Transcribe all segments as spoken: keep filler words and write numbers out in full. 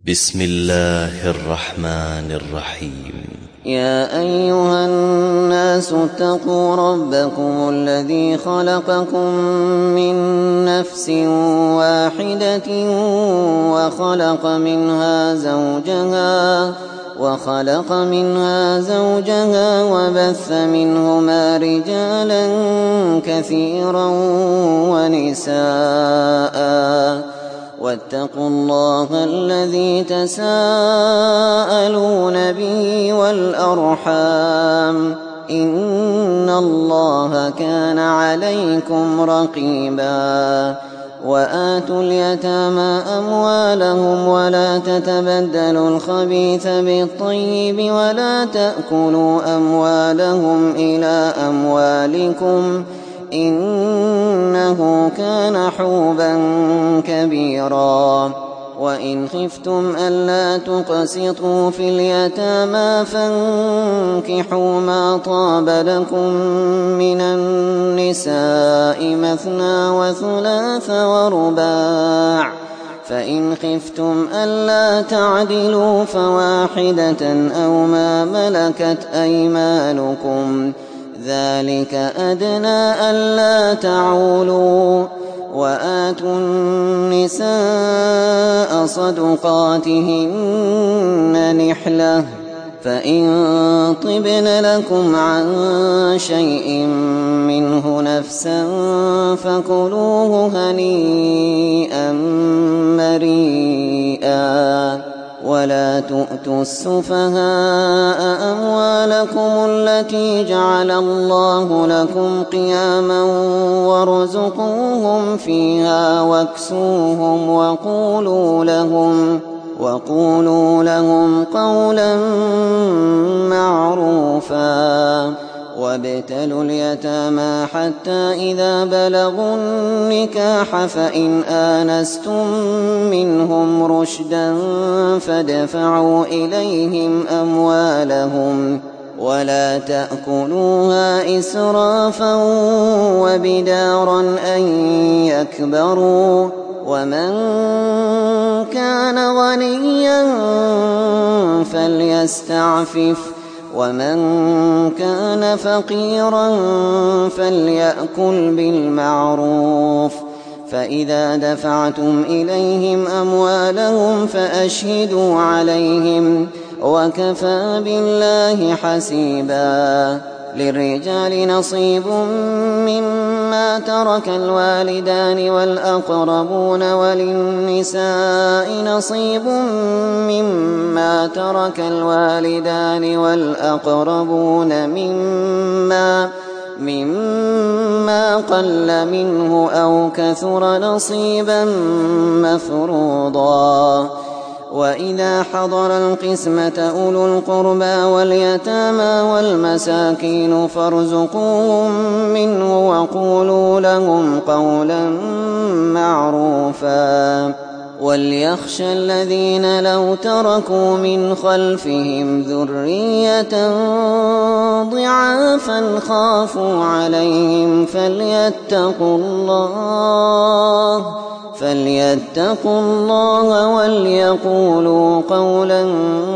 بسم الله الرحمن الرحيم. يا أيها الناس اتقوا ربكم الذي خلقكم من نفس واحدة وخلق منها زوجها وخلق منها زوجها وبث منهما رجالا كثيرا ونساء واتقوا الله الذي تساءلون به والأرحام إن الله كان عليكم رقيبا. وآتوا اليتامى أموالهم ولا تتبدلوا الخبيث بالطيب ولا تأكلوا أموالهم إلى أموالكم إنه كان حوبا كبيرا. وإن خفتم ألا تقسطوا في اليتامى فانكحوا ما طاب لكم من النساء مثنى وثلاث ورباع فإن خفتم ألا تعدلوا فواحدة أو ما ملكت أيمانكم ذلك أدنى ألا تعولوا. وآتوا النساء صدقاتهن نحلة فإن طبن لكم عن شيء منه نفسا فكلوه هنيئا مريئا. ولا تؤتوا السفهاء أموالكم التي جعل الله لكم قياما وارزقوهم فيها واكسوهم وقولوا لهم, وقولوا لهم قولا معروفا. وابتلوا اليتامى حتى إذا بلغوا النكاح فإن آنستم منهم رشدا فادفعوا إليهم أموالهم ولا تأكلوها إسرافا وبدارا أن يكبروا. ومن كان غنيا فليستعفف ومن كان فقيرا فليأكل بالمعروف. فإذا دفعتم إليهم أموالهم فأشهدوا عليهم وكفى بالله حسيبا. للرجال نصيب مما ترك الوالدان والأقربون وللنساء نصيب مما ترك الوالدان والأقربون مما مما قل منه أو كثر نصيبا مفروضا. وإذا حضر القسمة أولو القربى واليتامى والمساكين فارزقوهم منه وقولوا لهم قولا معروفا. وليخشى الذين لو تركوا من خلفهم ذرية ضعافا خافوا عليهم فليتقوا الله فليتقوا الله وليقولوا قولا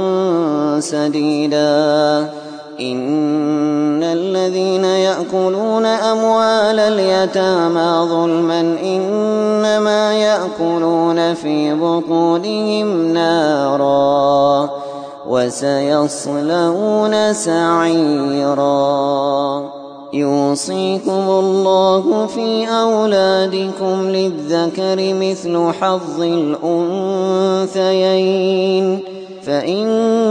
سديدا. إن الذين يأكلون أموال اليتامى ظلما إنما يأكلون في بطونهم نارا وسيصلون سعيرا. يوصيكم الله في أولادكم للذكر مثل حظ الأنثيين فإن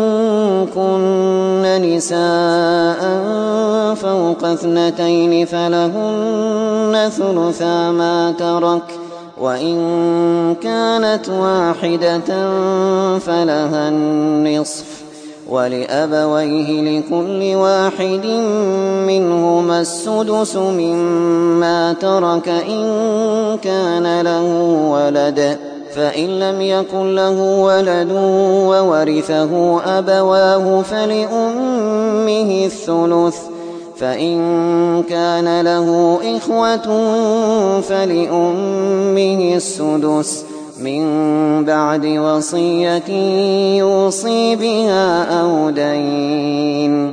كن نساء فوق اثنتين فلهن ثلثا ما ترك وإن كانت واحدة فلها النصف ولأبويه لكل واحد منهما السدس مما ترك إن كان له ولد فإن لم يكن له ولد وورثه أبواه فلأمه الثلث فإن كان له إخوة فلأمه السدس من بعد وصية يوصي بها أو دين.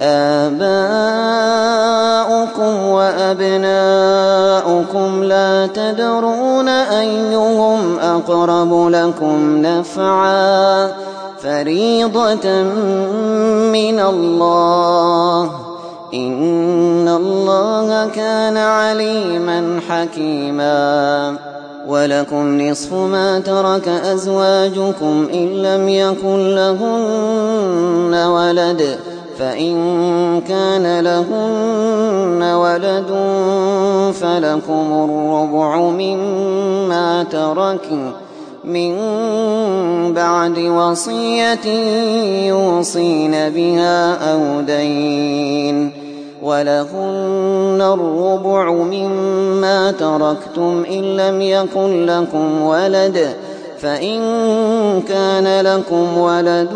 آباؤكم وأبناؤكم لا تدرون أيهم أقرب لكم نفعا فريضة من الله إن الله كان عليما حكيما. ولكم نصف ما ترك أزواجكم إن لم يكن لهن ولد فإن كان لهن ولد فلكم الربع مما تركن من بعد وصية يوصين بها أو دين. ولهن الربع مما تركتم إن لم يكن لكم ولد فإن كان لكم ولد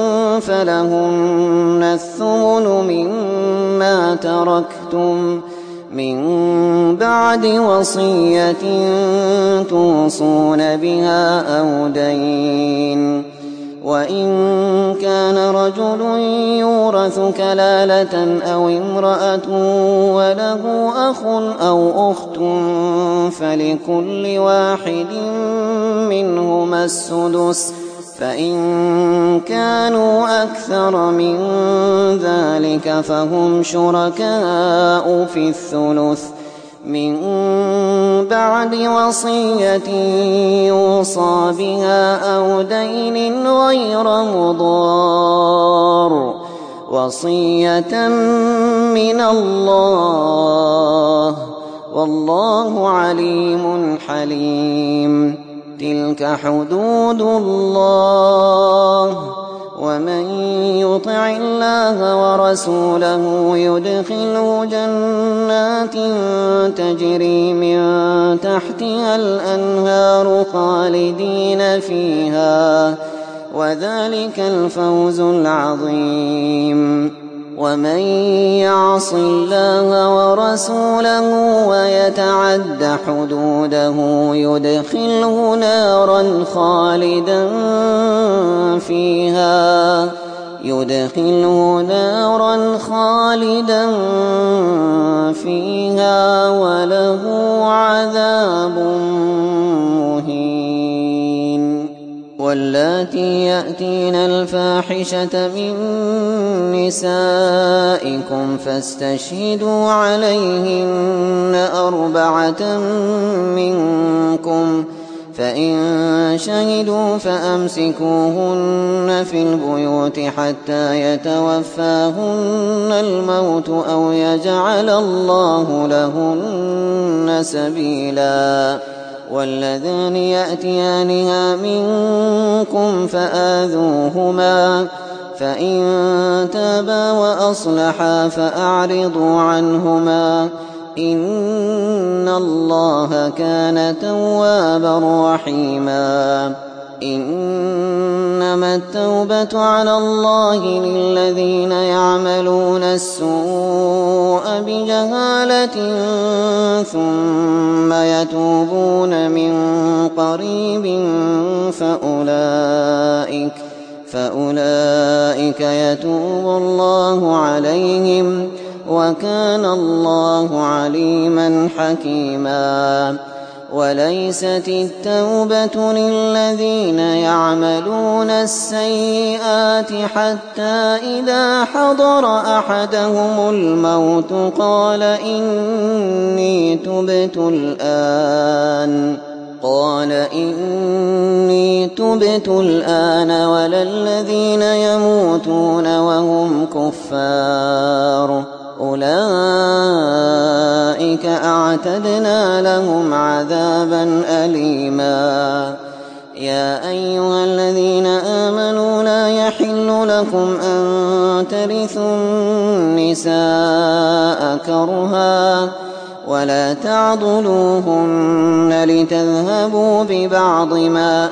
فلهن الثمن مما تركتم من بعد وصية توصون بها أو دين. وإن كان رجل يورث كلالة أو امرأة وله أخ أو أخت فلكل واحد منهما السدس فإن كانوا أكثر من ذلك فهم شركاء في الثلث من بعد وصية يوصى بها أو دين غير مضار وصية من الله والله عليم حليم. تلك حدود الله ومن يطع الله ورسوله يدخله جنات تجري من تحتها الأنهار خالدين فيها وذلك الفوز العظيم. ومن يعص الله ورسوله ويتعد حدوده يدخله نارا خالدا فيها يدخله نارا خالدا فيها وله عذاب مهين. واللاتي يأتين الفاحشة من نسائكم فاستشهدوا عليهن أربعة منكم فإن شهدوا فأمسكوهن في البيوت حتى يتوفاهن الموت أو يجعل الله لهن سبيلا. والذان يأتيانها منكم فآذوهما فإن تابا وأصلحا فأعرضوا عنهما إن الله كان توابا رحيما. إنما التوبة على الله للذين يعملون السوء بجهالة ثم يتوبون من قريب فأولئك فأولئك يتوب الله عليهم وكان الله عليما حكيما. وليست التوبة للذين يعملون السيئات حتى إذا حضر أحدهم الموت قال إني تبت الآن قال إني تبت الآن ولا الذين يموتون وهم كفار أولئك أعتدنا لهم عذابا أليما. يا أيها الذين آمنوا لا يحل لكم أن ترثوا النساء كرها ولا تعضلوهن لتذهبوا ببعض ما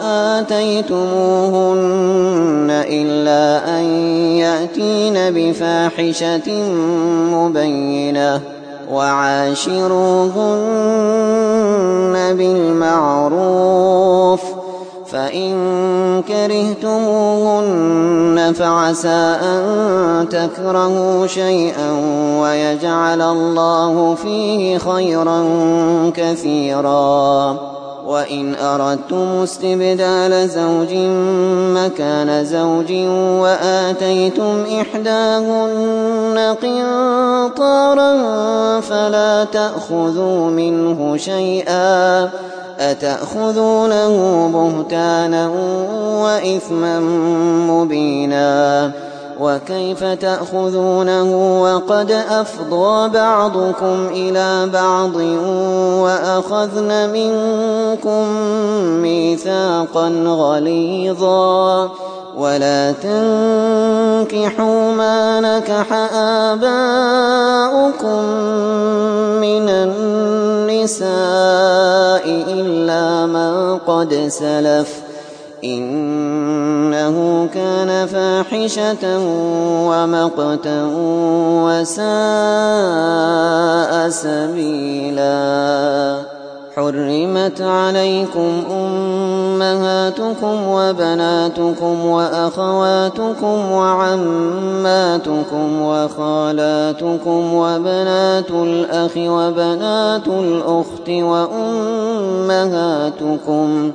آتيتموهن إلا أن يأتين بفاحشة مبينة وعاشروهن بالمعروف فإن كرهتموهن فعسى أن تكرهوا شيئا ويجعل الله فيه خيرا كثيرا وإن أردتم استبدال زوج مكان زوج وآتيتم إحداهن قنطارا فلا تأخذوا منه شيئا أتأخذونه بهتانا وإثما مبينا وكيف تأخذونه وقد أفضى بعضكم إلى بعض وأخذن منكم ميثاقا غليظا ولا تنكحوا ما نكح آباؤكم من النساء إلا ما قد سلف إنه كان فاحشة ومقتا وساء سبيلا حرمت عليكم أمهاتكم وبناتكم وأخواتكم وعماتكم وخالاتكم وبنات الأخ وبنات الأخت وأمهاتكم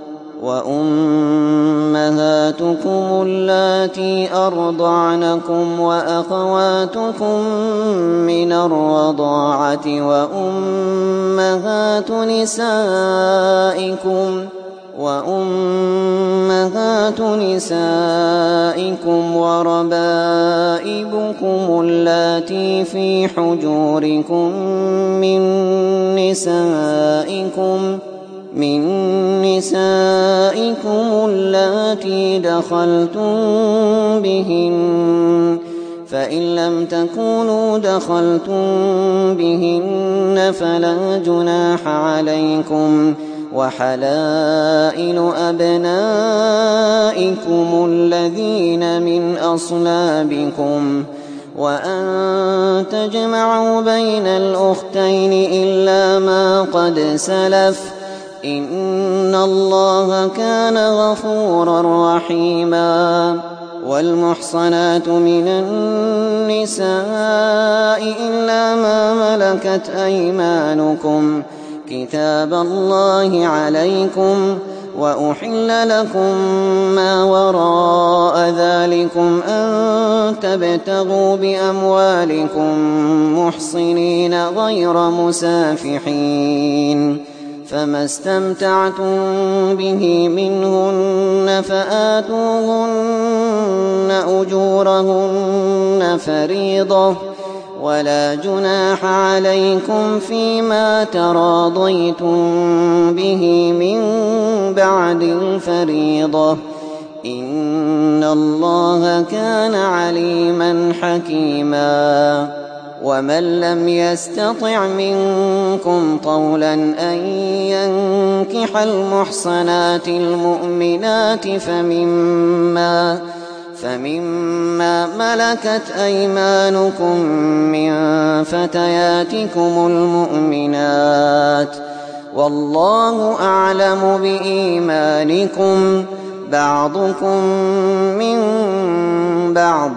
وأمهاتكم اللاتي أرضعنكم وأخواتكم من الرضاعة وأمهات نسائكم وأمهات نسائكم وربائبكم اللاتي في حجوركم من نسائكم من نسائكم اللاتي دخلتم بهن فإن لم تكونوا دخلتم بهن فلا جناح عليكم وحلائل أبنائكم الذين من أصلابكم وأن تجمعوا بين الأختين إلا ما قد سلف إن الله كان غفورا رحيما والمحصنات من النساء إلا ما ملكت أيمانكم كتاب الله عليكم وأحل لكم ما وراء ذلكم أن تبتغوا بأموالكم محصنين غير مسافحين فما استمتعتم به منهن فآتوهن أجورهن فريضة ولا جناح عليكم فيما تراضيتم به من بعد الفريضة إن الله كان عليما حكيما ومن لم يستطع منكم طولا أن ينكح المحصنات المؤمنات فمما فمما ملكت أيمانكم من فتياتكم المؤمنات والله أعلم بإيمانكم بعضكم من بعض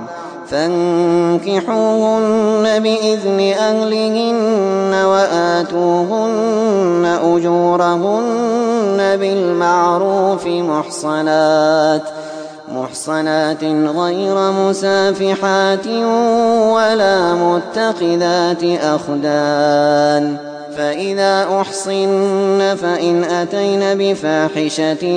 فانكحوهن بإذن أهلهن وآتوهن أجورهن بالمعروف محصنات محصنات غير مسافحات ولا متخذات أخدان فإذا أحصن فإن أتين بفاحشة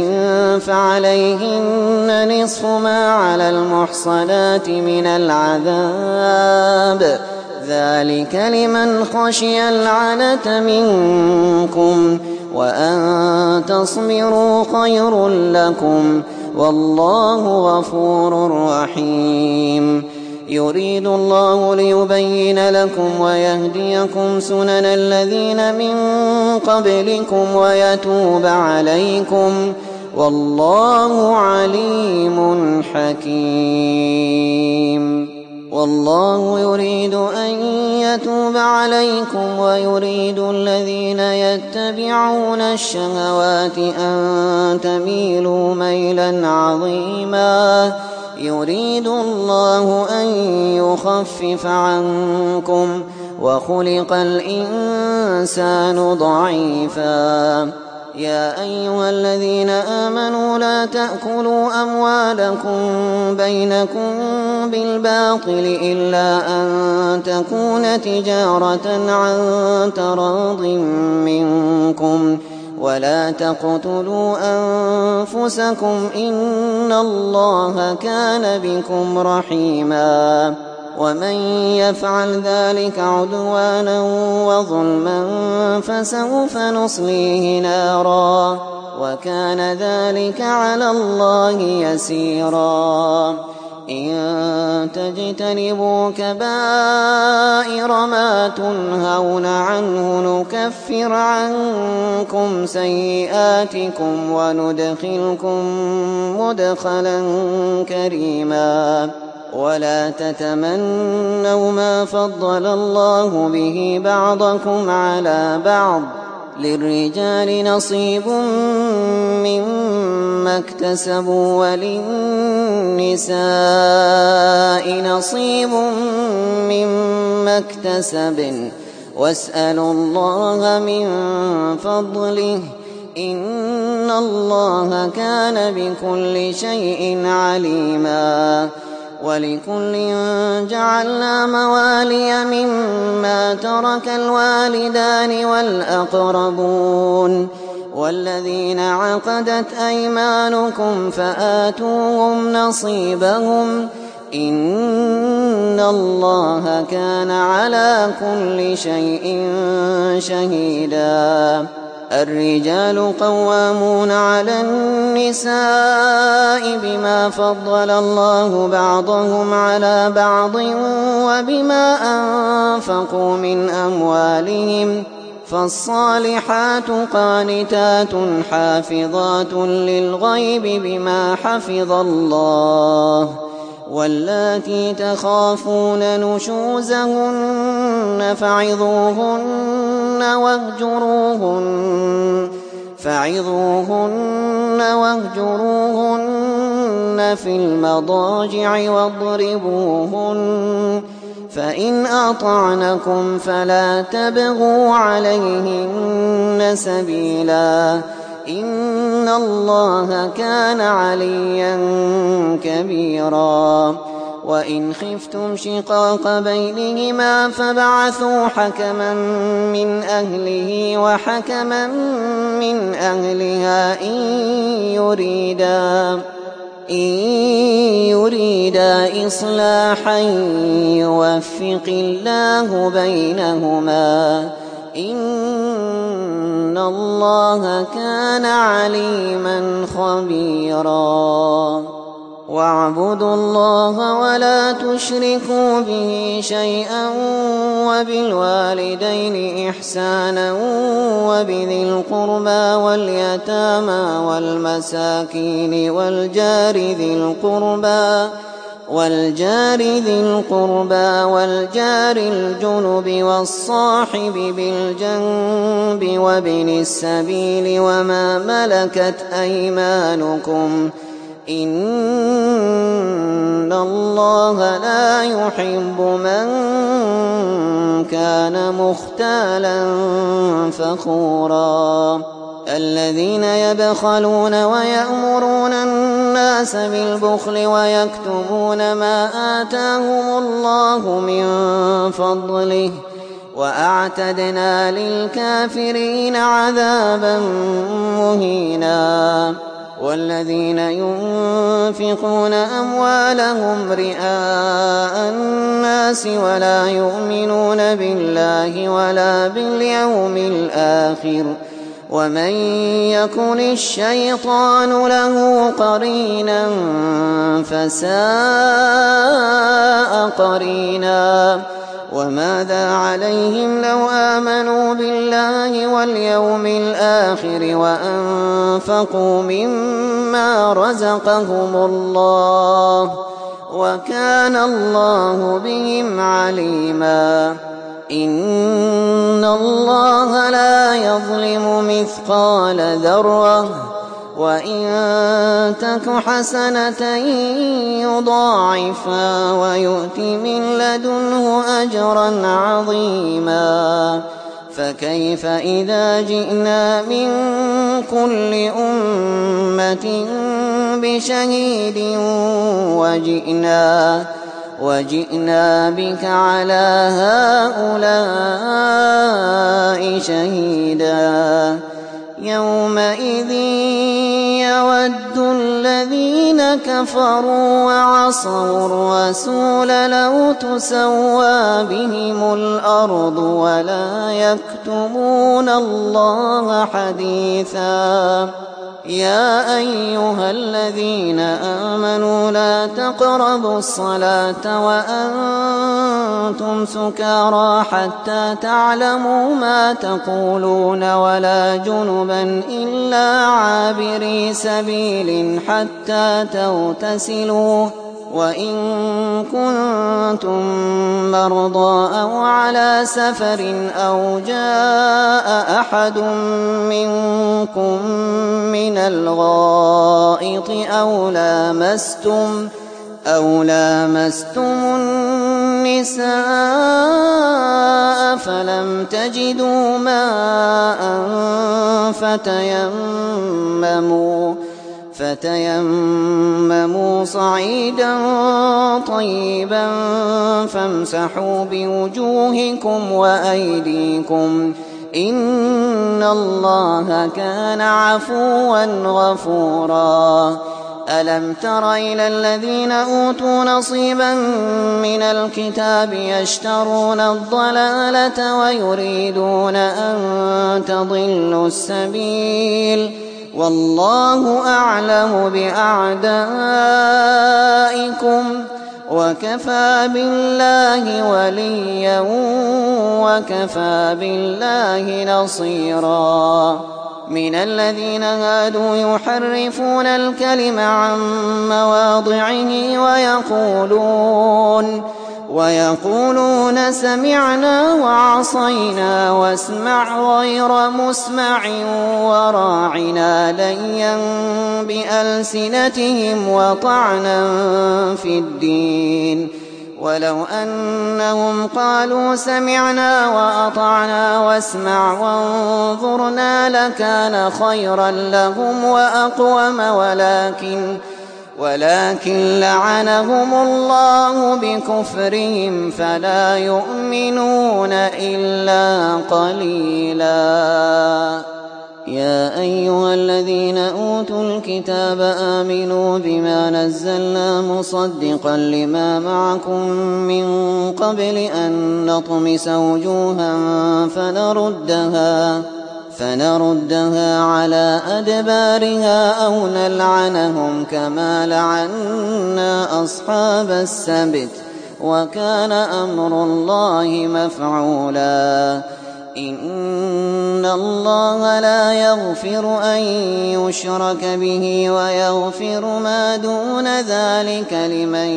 فعليهن نصف ما على المحصنات من العذاب ذلك لمن خشي العنة منكم وأن تصبروا خير لكم والله غفور رحيم يريد الله ليبين لكم ويهديكم سنن الذين من قبلكم ويتوب عليكم والله عليم حكيم والله يريد أن ليتوب عليكم ويريد الذين يتبعون الشهوات أن تميلوا ميلا عظيما يريد الله أن يخفف عنكم وخلق الإنسان ضعيفا يا أيها الذين آمنوا لا تأكلوا أموالكم بينكم بالباطل إلا أن تكون تجارة عن تراض منكم ولا تقتلوا أنفسكم إن الله كان بكم رحيما ومن يفعل ذلك عدوانا وظلما فسوف نصليه نارا وكان ذلك على الله يسيرا إن تجتنبوا كبائر ما تنهون عنه نكفر عنكم سيئاتكم وندخلكم مدخلا كريما ولا تتمنوا ما فضل الله به بعضكم على بعض للرجال نصيب مما اكتسبوا وللنساء نصيب مما اكتسبن واسألوا الله من فضله إن الله كان بكل شيء عليما ولكل جعلنا موالي مما ترك الوالدان والأقربون والذين عقدت أيمانكم فآتوهم نصيبهم إن الله كان على كل شيء شهيدا الرجال قوامون على النساء بما فضل الله بعضهم على بعض وبما أنفقوا من أموالهم فالصالحات قانتات حافظات للغيب بما حفظ الله واللاتي تخافون نشوزهن فعظوهن واهجروهن فعظوهن واهجروهن في المضاجع واضربوهن فإن أطعنكم فلا تبغوا عليهن سبيلا إن الله كان عليا كبيرا وإن خفتم شقاق بينهما فبعثوا حكما من أهله وحكما من أهلها إن يريدا إن يريدا إصلاحا يوفق الله بينهما إن الله كان عليما خبيرا واعبدوا الله ولا تشركوا به شيئا وبالوالدين إحسانا وبذي القربى واليتامى والمساكين والجار ذي القربى والجار ذي القربى والجار الجنب والصاحب بالجنب وابن السبيل وما ملكت أيمانكم إن الله لا يحب من كان مختالا فخورا الذين يبخلون ويأمرون الناس بالبخل ويكتمون ما آتاهم الله من فضله وأعتدنا للكافرين عذابا مهينا والذين ينفقون أموالهم رئاء الناس ولا يؤمنون بالله ولا باليوم الآخر ومن يكن الشيطان له قرينا فساء قرينا وماذا عليهم لو آمنوا بالله واليوم الآخر وأنفقوا مما رزقهم الله وكان الله بهم عليما إن الله لا يظلم مثقال ذرة وإن تك حسنة يضاعفها ويؤت من لدنه أجرا عظيما فكيف إذا جئنا من كل أمة بشهيد وجئنا, وجئنا بك على هؤلاء شهيدا يومئذ يود الذين كفروا وعصوا الرسول لو تسوى بهم الأرض ولا يكتمون الله حديثا يا أيها الذين آمنوا لا تقربوا الصلاة وأنتم سكارى حتى تعلموا ما تقولون ولا جنبا إلا عابري سبيل حتى تغتسلوا وإن كنتم مرضى أو على سفر أو جاء أحد منكم من الغائط أو لامستم أو لامستم النساء فلم تجدوا ماء فتيمموا فتيمموا صعيدا طيبا فامسحوا بوجوهكم وأيديكم إن الله كان عفوا غفورا ألم تر إلى الذين أوتوا نصيبا من الكتاب يشترون الضلالة ويريدون أن تضلوا السبيل والله أعلم بأعدائكم وكفى بالله وليا وكفى بالله نصيرا من الذين هادوا يحرفون الكلم عن مواضعه ويقولون ويقولون سمعنا وعصينا واسمع غير مسمع وراعنا ليا بألسنتهم وطعنا في الدين ولو أنهم قالوا سمعنا وأطعنا واسمع وانظرنا لكان خيرا لهم وأقوم ولكن ولكن لعنهم الله بكفرهم فلا يؤمنون إلا قليلا يا أيها الذين أوتوا الكتاب آمنوا بما نزلنا مصدقا لما معكم من قبل أن نطمس وجوها فنردها فنردها على أدبارها أو نلعنهم كما لعنا أصحاب السبت وكان أمر الله مفعولا إن الله لا يغفر أن يشرك به ويغفر ما دون ذلك لمن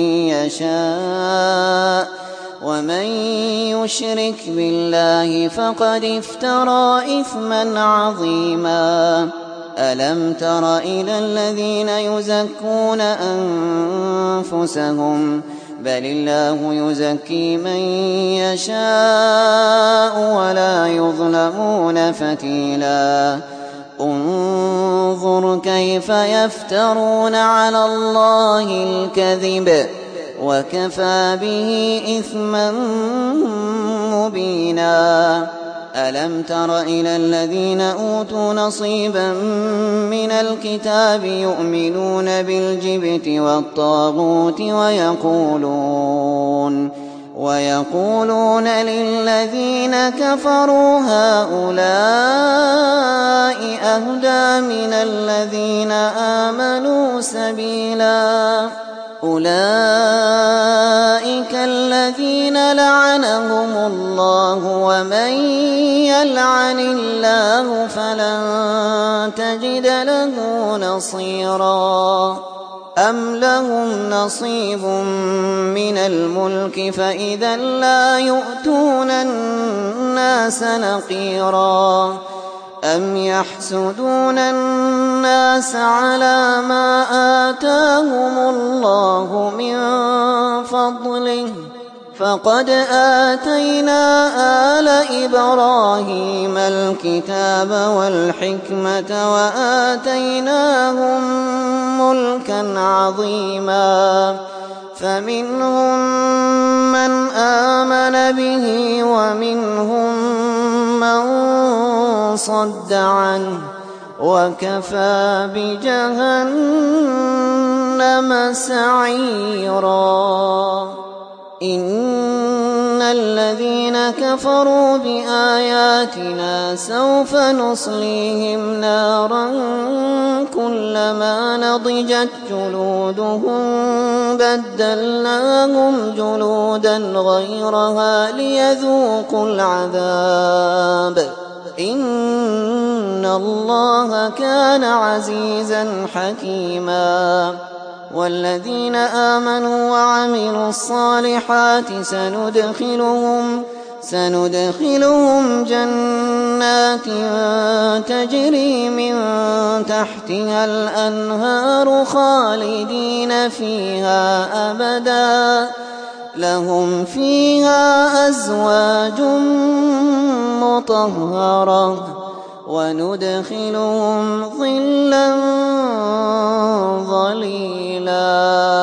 يشاء ومن يشرك بالله فقد افترى إثما عظيما ألم تر إلى الذين يزكون أنفسهم بل الله يزكي من يشاء ولا يظلمون فتيلا انظر كيف يفترون على الله الكذب وكفى به إثما مبينا ألم تر إلى الذين أوتوا نصيبا من الكتاب يؤمنون بالجبت والطاغوت ويقولون ويقولون للذين كفروا هؤلاء أهدى من الذين آمنوا سبيلا أولئك الذين لعنهم الله ومن يلعن الله فلن تجد له نصيرا أَمْ لَهُمْ نَصِيبٌ مِّنَ الْمُلْكِ فَإِذًا لَّا يُؤْتُونَ النَّاسَ نَقِيرًا أَمْ يَحْسُدُونَ النَّاسَ عَلَىٰ مَا آتَاهُمُ اللَّهُ مِن فَضْلِهِ فَقَدْ آتَيْنَا آلَ إِبْرَاهِيمَ الْكِتَابَ وَالْحِكْمَةَ وَآتَيْنَاهُم مُّلْكًا عَظِيمًا فَمِنْهُم مَّنْ آمَنَ بِهِ وَمِنْهُم مَّن صَدَّ عَنْهُ وَكَفَىٰ بِجَهَنَّمَ سَعِيرًا إِنَّ الَّذِينَ كَفَرُوا بِآيَاتِنَا سَوْفَ نُصْلِيهِمْ نَارًا كُلَّمَا نَضِجَتْ جُلُودُهُم بَدَّلْنَاهُمْ جُلُودًا غَيْرَهَا لِيَذُوقُوا الْعَذَابَ إِنَّ اللَّهَ كَانَ عَزِيزًا حَكِيمًا وَالَّذِينَ آمَنُوا وَعَمِلُوا الصَّالِحَاتِ سَنُدْخِلُهُمْ سَنُدْخِلُهُمْ جَنَّاتٍ تَجْرِي مِن تَحْتِهَا الْأَنْهَارُ خَالِدِينَ فِيهَا أَبَدًا لَّهُمْ فِيهَا أَزْوَاجٌ مُّطَهَّرَةٌ وَنُدْخِلُهُمْ ظِلًّا ظَلِيلًا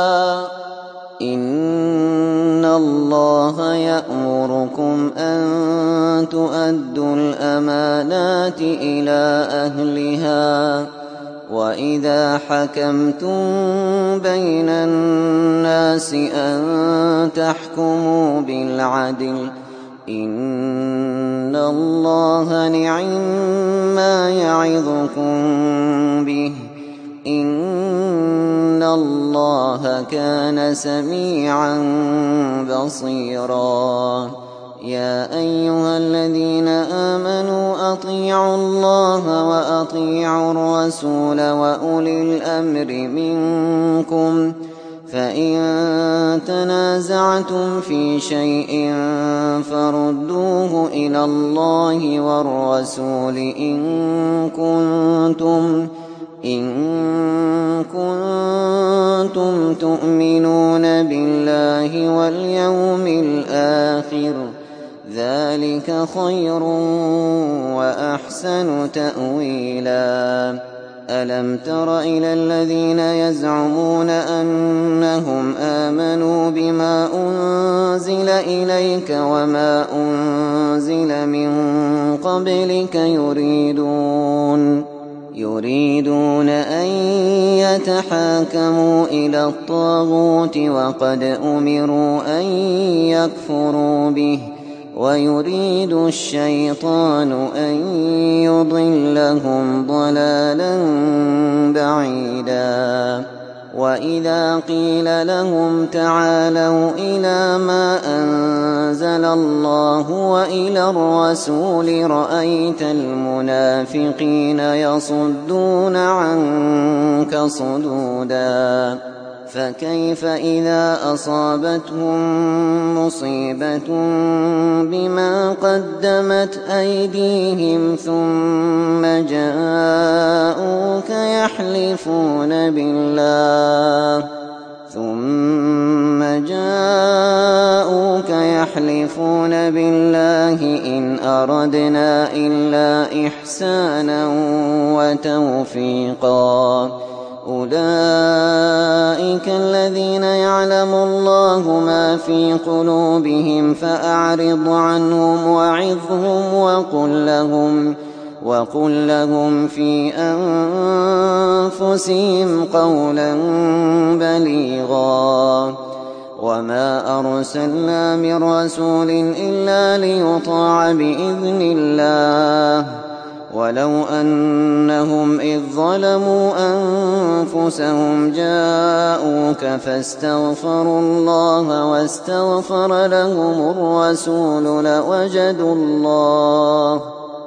إِنَّ اللَّهَ يَأْمُرُكُمْ أَن تُؤَدُّوا الْأَمَانَاتِ إِلَىٰ أَهْلِهَا وَإِذَا حَكَمْتُم بَيْنَ النَّاسِ أَن تَحْكُمُوا بِالْعَدْلِ إِنَّ اللَّهَ نِعِمَّا يَعِظُكُم بِهِ إِنَّ اللَّهَ كَانَ سَمِيعًا بَصِيرًا يَا أَيُّهَا الَّذِينَ آمَنُوا أَطِيعُوا اللَّهَ وَأَطِيعُوا الرَّسُولَ وَأُولِي الْأَمْرِ مِنكُمْ فَإِن تَنَازَعْتُمْ فِي شَيْءٍ فَرُدُّوهُ إِلَى اللَّهِ وَالرَّسُولِ إِن كُنتُمْ إِن كُنتُمْ تُؤْمِنُونَ بِاللَّهِ وَالْيَوْمِ الْآخِرِ ذَلِكَ خَيْرٌ وَأَحْسَنُ تَأْوِيلًا أَلَمْ تَرَ إِلَى الَّذِينَ يَزْعُمُونَ أَنَّهُمْ آمَنُوا بِمَا أُنزِلَ إِلَيْكَ وَمَا أُنزِلَ مِن قَبْلِكَ يُرِيدُونَ يُرِيدُونَ أَن يَتَحَاكَمُوا إِلَى الطَّاغُوتِ وَقَدْ أُمِرُوا أَن يَكْفُرُوا بِهِ وَيُرِيدُ الشَّيْطَانُ أَن يُضِلَّهُمْ ضَلَالًا بَعِيدًا وَإِذَا قِيلَ لَهُمْ تَعَالَوْا إِلَىٰ مَا أَنزَلَ اللَّهُ وَإِلَى الرَّسُولِ رَأَيْتَ الْمُنَافِقِينَ يَصُدُّونَ عَنكَ صُدُودًا فَكَيْفَ إِذَا أَصَابَتْهُم مُّصِيبَةٌ بِمَا قَدَّمَتْ أَيْدِيهِمْ ثُمَّ جَاءُوكَ يَحْلِفُونَ بِاللَّهِ ثُمَّ جَاءُوكَ يَحْلِفُونَ بِاللَّهِ إِنْ أَرَدْنَا إِلَّا إِحْسَانًا وَتَوْفِيقًا أُولَٰئِكَ الَّذِينَ يَعْلَمُ اللَّهُ مَا فِي قُلُوبِهِمْ فَأَعْرِضْ عَنْهُمْ وَعِظْهُمْ وَقُل لَّهُمْ وَقُل لَّهُمْ فِي أَنفُسِهِمْ قَوْلًا بَلِيغًا وَمَا أَرْسَلْنَا مِن رَّسُولٍ إِلَّا لِيُطَاعَ بِإِذْنِ اللَّهِ وَلَوْ أَنَّهُمْ إِذ ظَّلَمُوا أَنفُسَهُمْ جَاءُوكَ فَاسْتَغْفَرُوا اللَّهَ وَاسْتَغْفَرَ لَهُمُ الرَّسُولُ لَوَجَدُوا اللَّهَ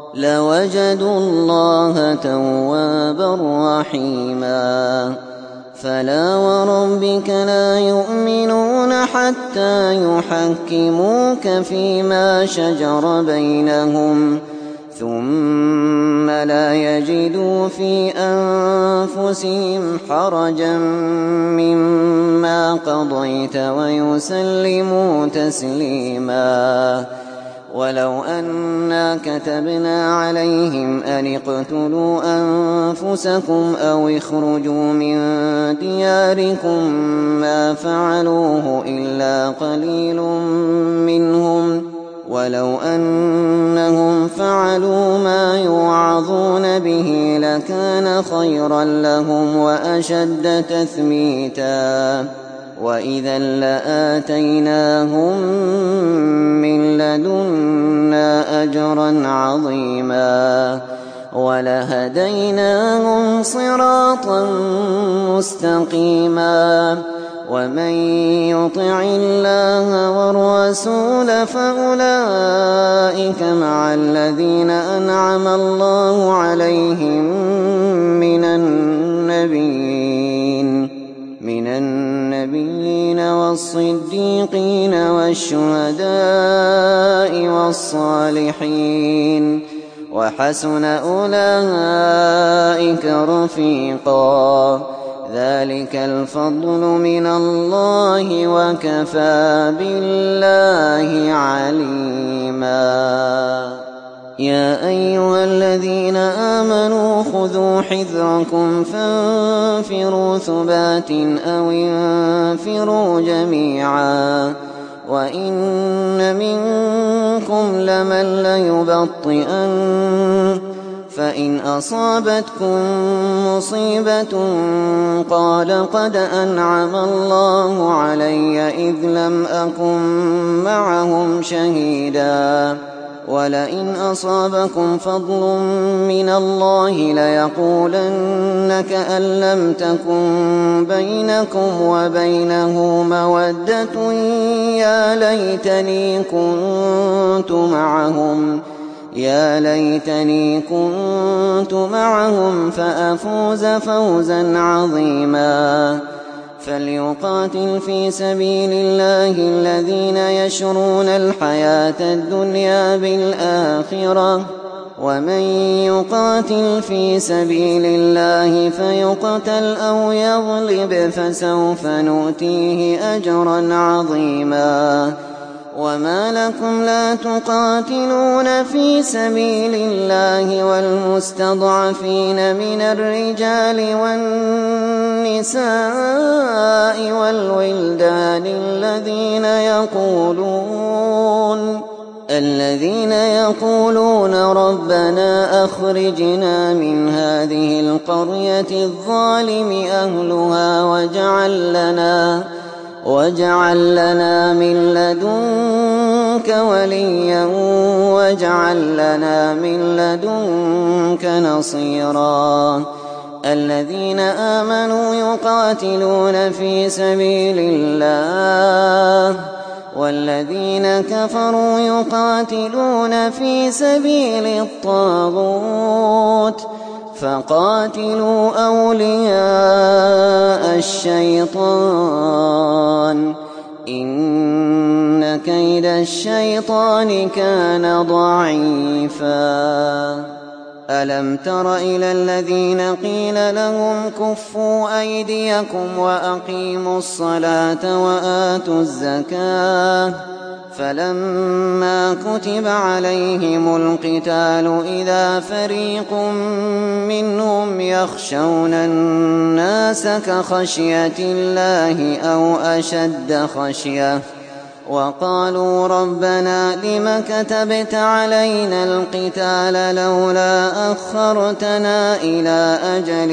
لَوَجَدُوا اللَّهَ تَوَّابًا رَّحِيمًا فلا وربك لا يؤمنون حتى يحكموك فيما شجر بينهم ثم لا يجدوا في أنفسهم حرجا مما قضيت ويسلموا تسليما ولو أنا كتبنا عليهم أن اقتلوا أنفسكم أو اخرجوا من دياركم ما فعلوه إلا قليل منهم ولو أنهم فعلوا ما يوعظون به لكان خيرا لهم وأشد تثبيتا وإذا لآتيناهم من لدنا أجرا عظيما ولهديناهم صراطا مستقيما ومن يطع الله والرسول فأولئك مع الذين أنعم الله عليهم من النبيين من النبيين والصديقين والشهداء والصالحين وحسن أولئك رفيقا ذلك الفضل من الله وكفى بالله عليما يا أيها الذين آمنوا خذوا حذركم فانفروا ثبات أو انفروا جميعا وإن منكم لمن ليبطئن فإن أصابتكم مصيبة قال قد أنعم الله علي إذ لم أكن معهم شهيدا ولئن أصابكم فضل من الله ليقولن كأن لم تكن بينكم وبينه مودة يا ليتني كنت معهم يا ليتني كنت معهم فأفوز فوزا عظيما فليقاتل في سبيل الله الذين يشرون الحياة الدنيا بالآخرة ومن يقاتل في سبيل الله فيقتل أو يغلب فسوف نؤتيه أجرا عظيما وما لكم لا تقاتلون في سبيل الله والمستضعفين من الرجال والنساء والولدان الذين يقولون الذين يقولون ربنا أخرجنا من هذه القرية الظالم أهلها واجعل لنا واجعل لنا من لدنك وليا واجعل لنا من لدنك نصيرا الذين آمنوا يقاتلون في سبيل الله والذين كفروا يقاتلون في سبيل الطاغوت فقاتلوا أولياء الشيطان إن كيد الشيطان كان ضعيفا ألم تر إلى الذين قيل لهم كفوا أيديكم وأقيموا الصلاة وآتوا الزكاة فلما كتب عليهم القتال إذا فريق منهم يخشون الناس كخشية الله أو أشد خشية وقالوا ربنا لم كتبت علينا القتال لولا أخرتنا إلى أجل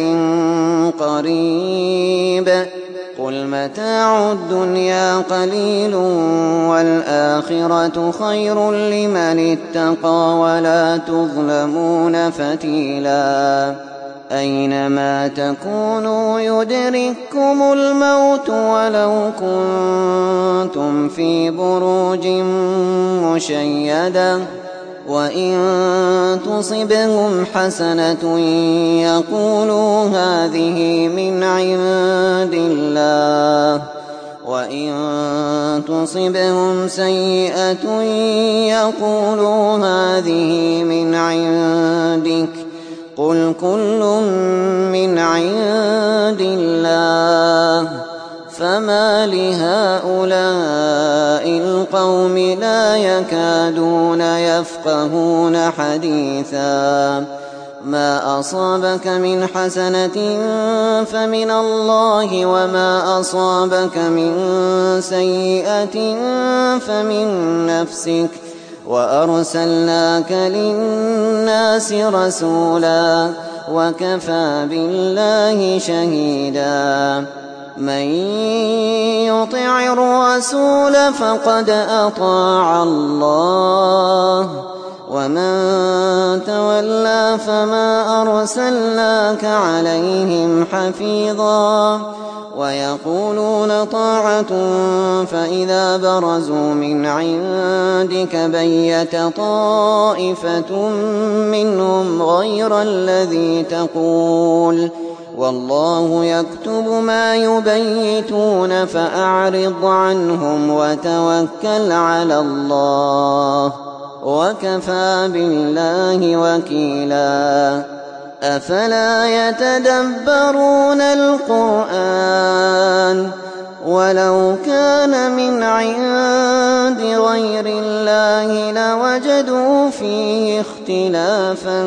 قريب قل متاع الدنيا قليل والآخرة خير لمن اتقى ولا تظلمون فتيلا أينما تكونوا يدرككم الموت ولو كنتم في بروج مشيدة وإن تصبهم حسنة يقولوا هذه من عند الله، وإن تصبهم سيئة يقولوا هذه من عندك، قل كل من عند الله، فما لهؤلاء القوم لا يكادون يفقهون حديثا. ما أصابك من حسنة فمن الله، وما أصابك من سيئة فمن نفسك، وأرسلناك للناس رسولا، وكفى بالله شهيدا. من يطع الرسول فقد أطاع الله، ومن تولى فما أرسلناك عليهم حفيظا. ويقولون طاعة فإذا برزوا من عندك بيت طائفة منهم غير الذي تقول، والله يكتب ما يبيتون، فأعرض عنهم وتوكل على الله، وكفى بالله وكيلا. أفلا يتدبرون القرآن ولو كان من عند غير الله لوجدوا فيه اختلافا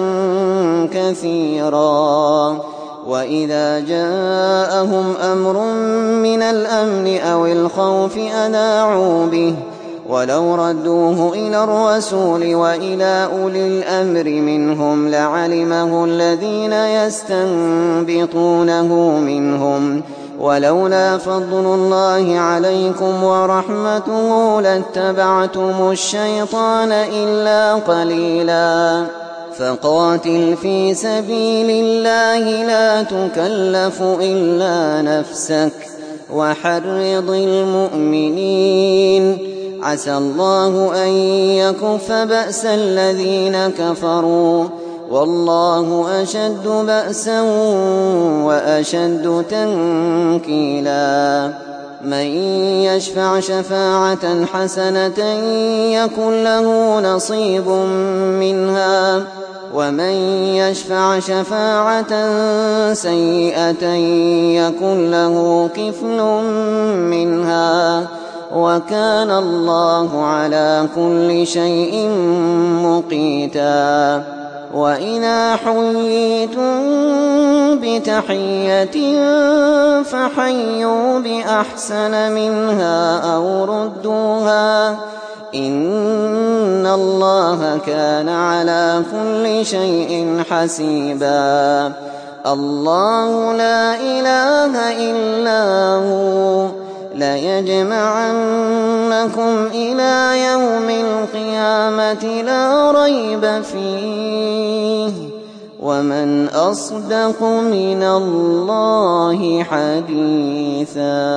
كثيرا. وإذا جاءهم أمر من الأمن أو الخوف أذاعوا به، ولو ردوه إلى الرسول وإلى أولي الأمر منهم لعلمه الذين يستنبطونه منهم، ولولا فضل الله عليكم ورحمته لاتبعتم الشيطان إلا قليلا. فقاتل في سبيل الله لا تكلف إلا نفسك، وحرض المؤمنين، عسى الله أن يكف بأس الذين كفروا، والله أشد بأسا وأشد تنكيلا. من يشفع شفاعة حسنة يكن له نصيب منها، ومن يشفع شفاعة سيئة يكن له كفل منها، وكان الله على كل شيء مقيتا. وإذا حييتم بتحية فحيوا بأحسن منها أو ردوها، إن الله كان على كل شيء حسيبا. الله لا إله إلا هو، ليجمعنكم إلى يوم القيامة لا ريب فيه، ومن أصدق من الله حديثا.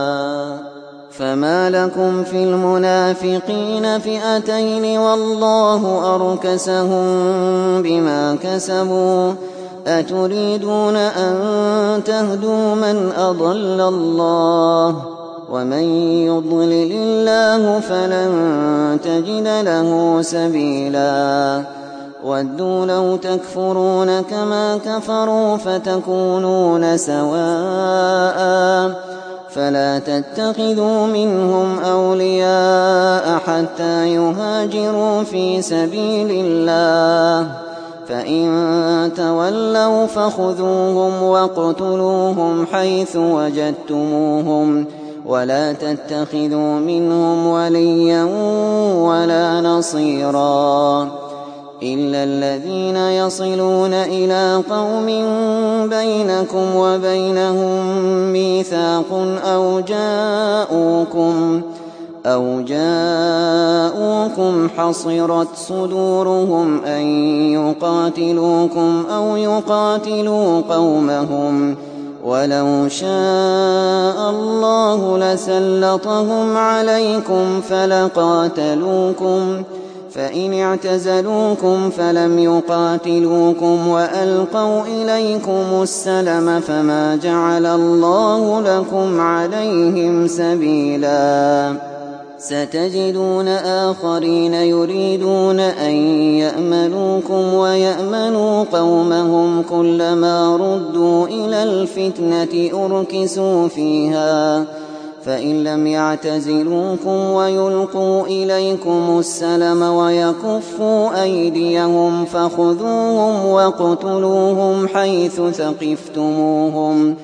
فما لكم في المنافقين فئتين والله أركسهم بما كسبوا، أتريدون أن تهدوا من أضل الله، ومن يضلل الله فلن تجد له سبيلا. ودوا لو تكفرون كما كفروا فتكونون سواء، فلا تتخذوا منهم أولياء حتى يهاجروا في سبيل الله، فإن تولوا فخذوهم واقتلوهم حيث وجدتموهم، ولا تتخذوا منهم وليا ولا نصيرا، إلا الذين يصلون إلى قوم بينكم وبينهم ميثاق أو جاءوكم أو جاءوكم حصرت صدورهم أن يقاتلوكم أو يقاتلوا قومهم، ولو شاء الله لسلطهم عليكم فلقاتلوكم فإن اعتزلوكم فلم يقاتلوكم وألقوا إليكم السلم فما جعل الله لكم عليهم سبيلا ستجدون آخرين يريدون أن يأمنوكم ويأمنوا قومهم كلما ردوا إلى الفتنة أركسوا فيها فإن لم يعتزلوكم ويلقوا إليكم السلم ويكفوا أيديهم فخذوهم واقتلوهم حيث ثقفتموهم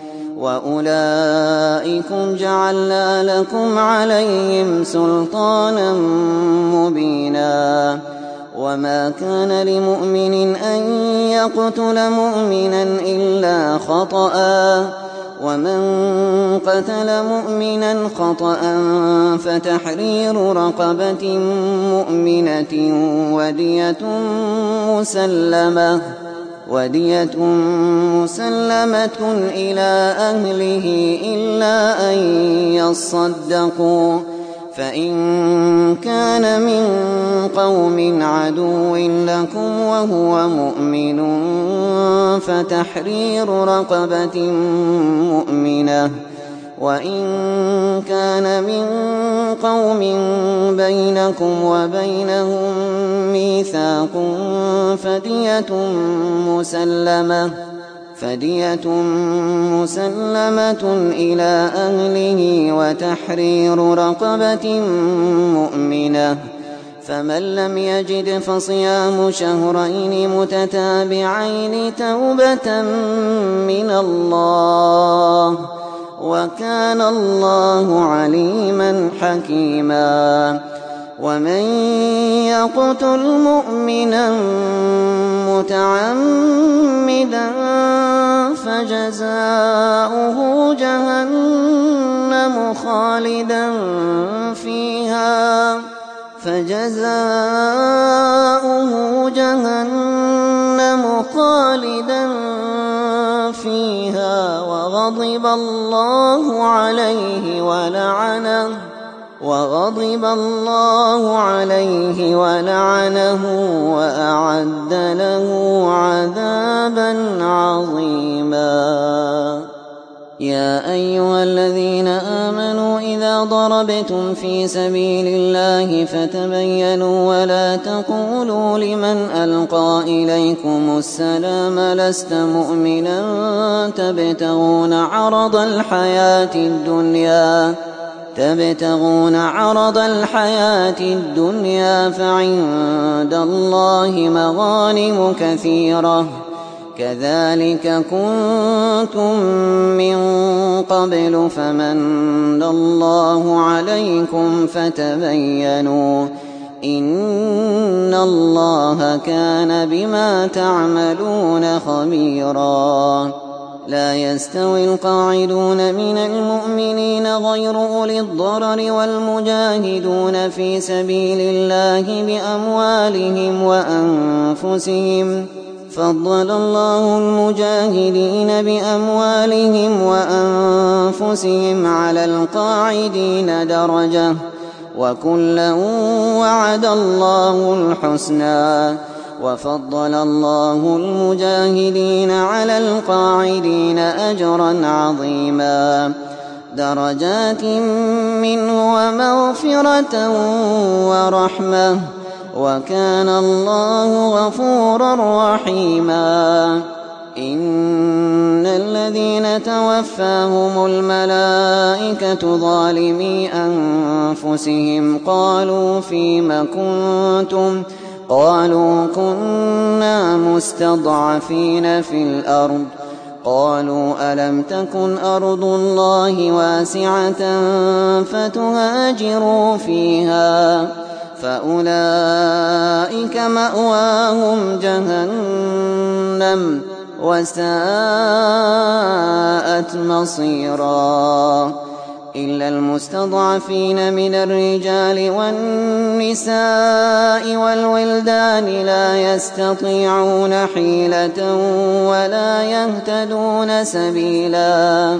وأولئكم جعلنا لكم عليهم سلطانا مبينا وما كان لمؤمن أن يقتل مؤمنا إلا خطأ ومن قتل مؤمنا خطأ فتحرير رقبة مؤمنة ودية مسلمة ودية مسلمة إلى أهله إلا أن يصدقوا فإن كان من قوم عدو لكم وهو مؤمن فتحرير رقبة مؤمنة وإن كان من قوم بينكم وبينهم ميثاق فدية مسلمة فدية مسلمة إلى أهله وتحرير رقبة مؤمنة فمن لم يجد فصيام شهرين متتابعين توبة من الله وكان الله عليما حكيما ومن يقتل مؤمنا متعمدا فجزاؤه جهنم خالدا فيها فجزاؤه جهنم خالدا فيها وغضب الله عليه ولعنه وغضب الله عليه ولعنه وأعد له عذابا عظيما يا أيها الذين آمنوا إذا ضربتم في سبيل الله فتبينوا ولا تقولوا لمن ألقى إليكم السلام لست مؤمنا تبتغون عرض الحياة الدنيا تبتغون عرض الحياة الدنيا فعند الله مغانم كثيرة كذلك كنتم من قبل فمن الله عليكم فتبينوا إن الله كان بما تعملون خبيرا لا يستوي القاعدون من المؤمنين غير أولي الضرر والمجاهدون في سبيل الله بأموالهم وأنفسهم فضل الله المجاهدين بأموالهم وأنفسهم على القاعدين درجة وكلا وعد الله الحسنى وفضل الله المجاهدين على القاعدين أجرا عظيما درجات منه ومغفرة ورحمة وكان الله غفورا رحيما إن الذين توفاهم الملائكة ظالمي أنفسهم قالوا فيم كنتم قالوا كنا مستضعفين في الأرض قالوا ألم تكن أرض الله واسعة فتهاجروا فيها فأولئك مأواهم جهنم وساءت مصيرا إلا المستضعفين من الرجال والنساء والولدان لا يستطيعون حيلة ولا يهتدون سبيلا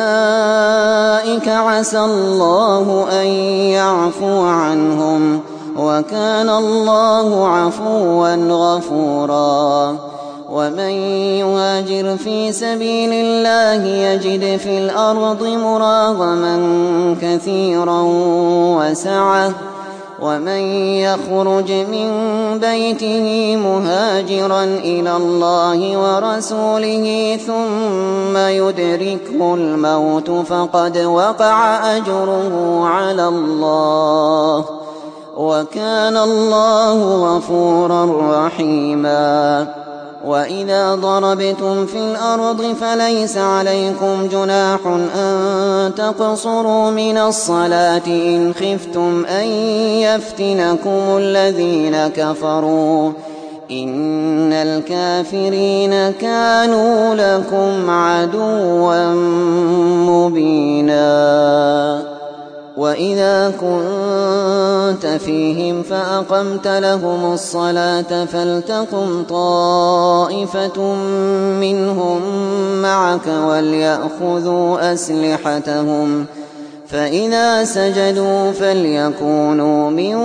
فأولئك عسى الله أن يعفو عنهم وكان الله عفوا غفورا. ومن يهاجر في سبيل الله يجد في الأرض مراغما كثيرا وسعة، ومن يخرج من بيته مهاجرا إلى الله ورسوله ثم يدركه الموت فقد وقع أجره على الله، وكان الله غفورا رحيما. وإذا ضربتم في الأرض فليس عليكم جناح أن تقصروا من الصلاة إن خفتم أن يفتنكم الذين كفروا، إن الكافرين كانوا لكم عدوا مبينا. وإذا كنت فيهم فأقمت لهم الصلاة فلتقم طائفة منهم معك وليأخذوا أسلحتهم، فإذا سجدوا فليكونوا من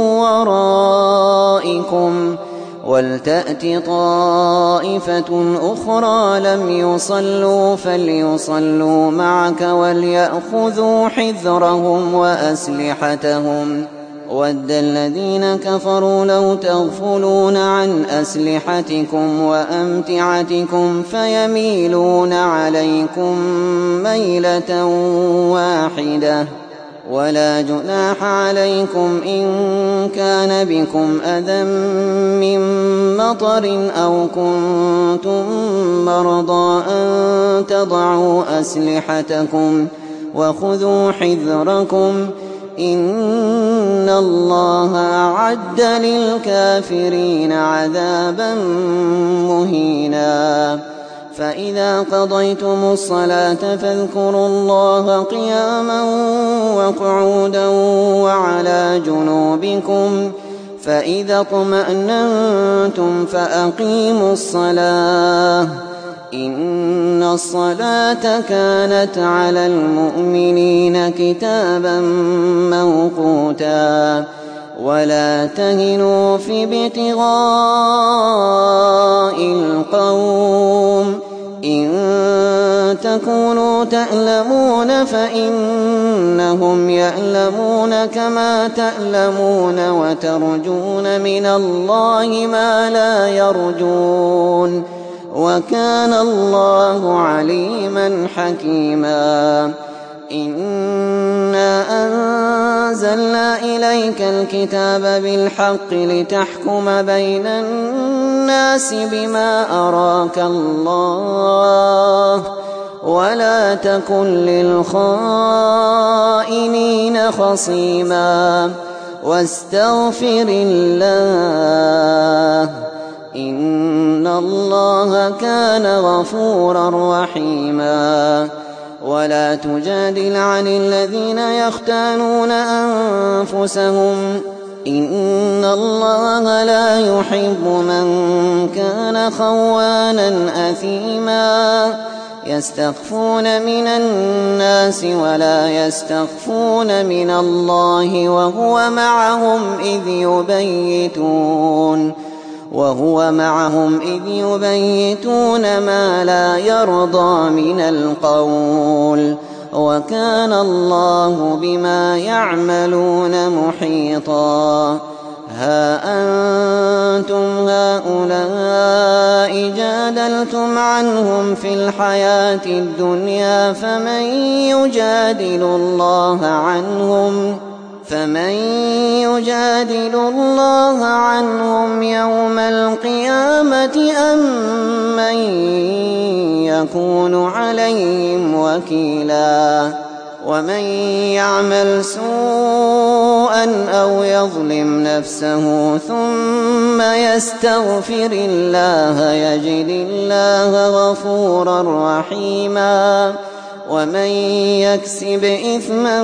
ورائكم ولتأت طائفة أخرى لم يصلوا فليصلوا معك وليأخذوا حذرهم وأسلحتهم. ود الذين كفروا لو تغفلون عن أسلحتكم وأمتعتكم فيميلون عليكم ميلة واحدة، ولا جناح عليكم إن كان بكم أذى من مطر أو كنتم مرضى أن تضعوا أسلحتكم وخذوا حذركم، إن الله أعد للكافرين عذابا مهينا. فإذا قضيتم الصلاة فاذكروا الله قياما وقعودا وعلى جنوبكم، فإذا اطمأننتم فأقيموا الصلاة، إن الصلاة كانت على المؤمنين كتابا موقوتا. ولا تهنوا في ابتغاء القوم، إن تكونوا تألمون فإنهم يألمون كما تألمون وترجون من الله ما لا يرجون، وكان الله عليما حكيما. إنا أنزلنا إليك الكتاب بالحق لتحكم بين الناس بما أراك الله، ولا تكن للخائنين خصيما، واستغفر الله، إن الله كان غفورا رحيما. ولا تجادل عن الذين يختانون أنفسهم، إن الله لا يحب من كان خوانا أثيما. يستخفون من الناس ولا يستخفون من الله وهو معهم إذ يبيتون وهو معهم إذ يبيتون ما لا يرضى من القول، وكان الله بما يعملون محيطا. ها أنتم هؤلاء جادلتم عنهم في الحياة الدنيا، فمن يجادل الله عنهم فمن يجادل الله عنهم يوم القيامة أم من يكون عليهم وكيلا. ومن يعمل سوءا أو يظلم نفسه ثم يستغفر الله يجد الله غفورا رحيما. ومن يكسب إثما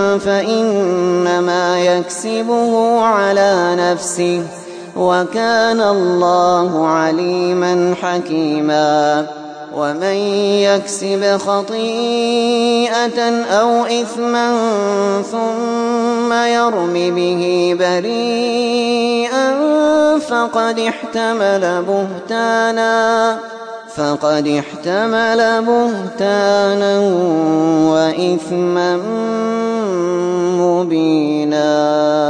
فإنما يكسبه على نفسه، وكان الله عليما حكيما. ومن يكسب خطيئة أو إثما ثم يرم به بريئا فقد احتمل بهتانا فقد احتمل بهتانا وإثما مبينا.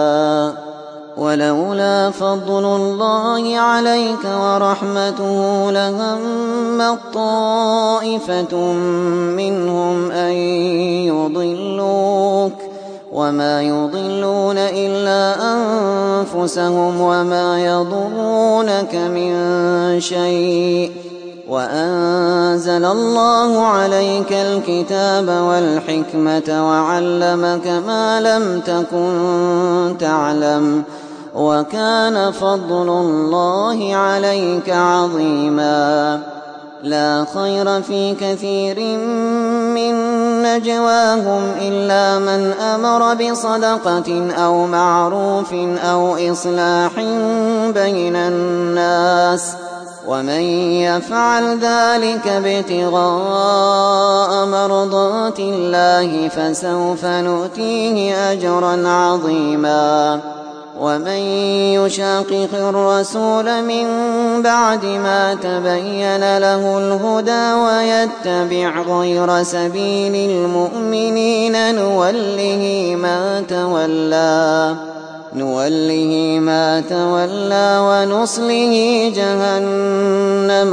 ولولا فضل الله عليك ورحمته لهمت طائفة منهم أن يضلوك وما يضلون إلا أنفسهم وما يضرونك من شيء وأنزل الله عليك الكتاب والحكمة وعلمك ما لم تكن تعلم وكان فضل الله عليك عظيما. لا خير في كثير من نجواهم إلا من أمر بصدقة أو معروف أو إصلاح بين الناس ومن يفعل ذلك ابتغاء مرضات الله فسوف نؤتيه أجرا عظيما. ومن يشاقق الرسول من بعد ما تبين له الهدى ويتبع غير سبيل المؤمنين نوله ما تولى نوله ما تولى ونصله جهنم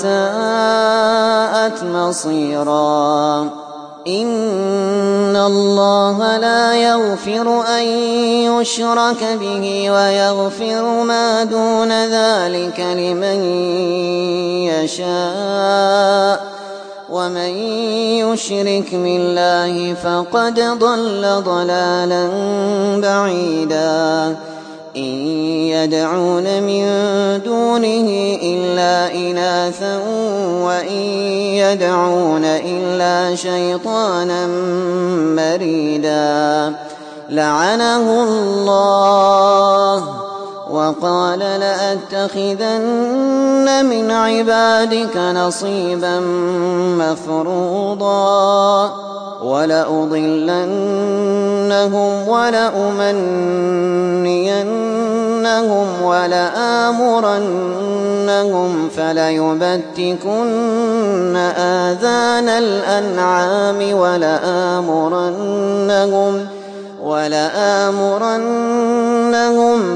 وساءت مصيرا. إن الله لا يغفر أن يشرك به ويغفر ما دون ذلك لمن يشاء ومن يشرك بالله فقد ضل ضلالا بعيدا. إن يدعون من دونه إلا إناثا وإن يدعون إلا شيطانا مريدا لعنه الله وقال لأتخذن من عبادك نصيبا مفروضا ولأضلنهم ولأمنينهم ولآمرنهم فليبتكن آذان الأنعام ولآمرنهم ولآمرنهم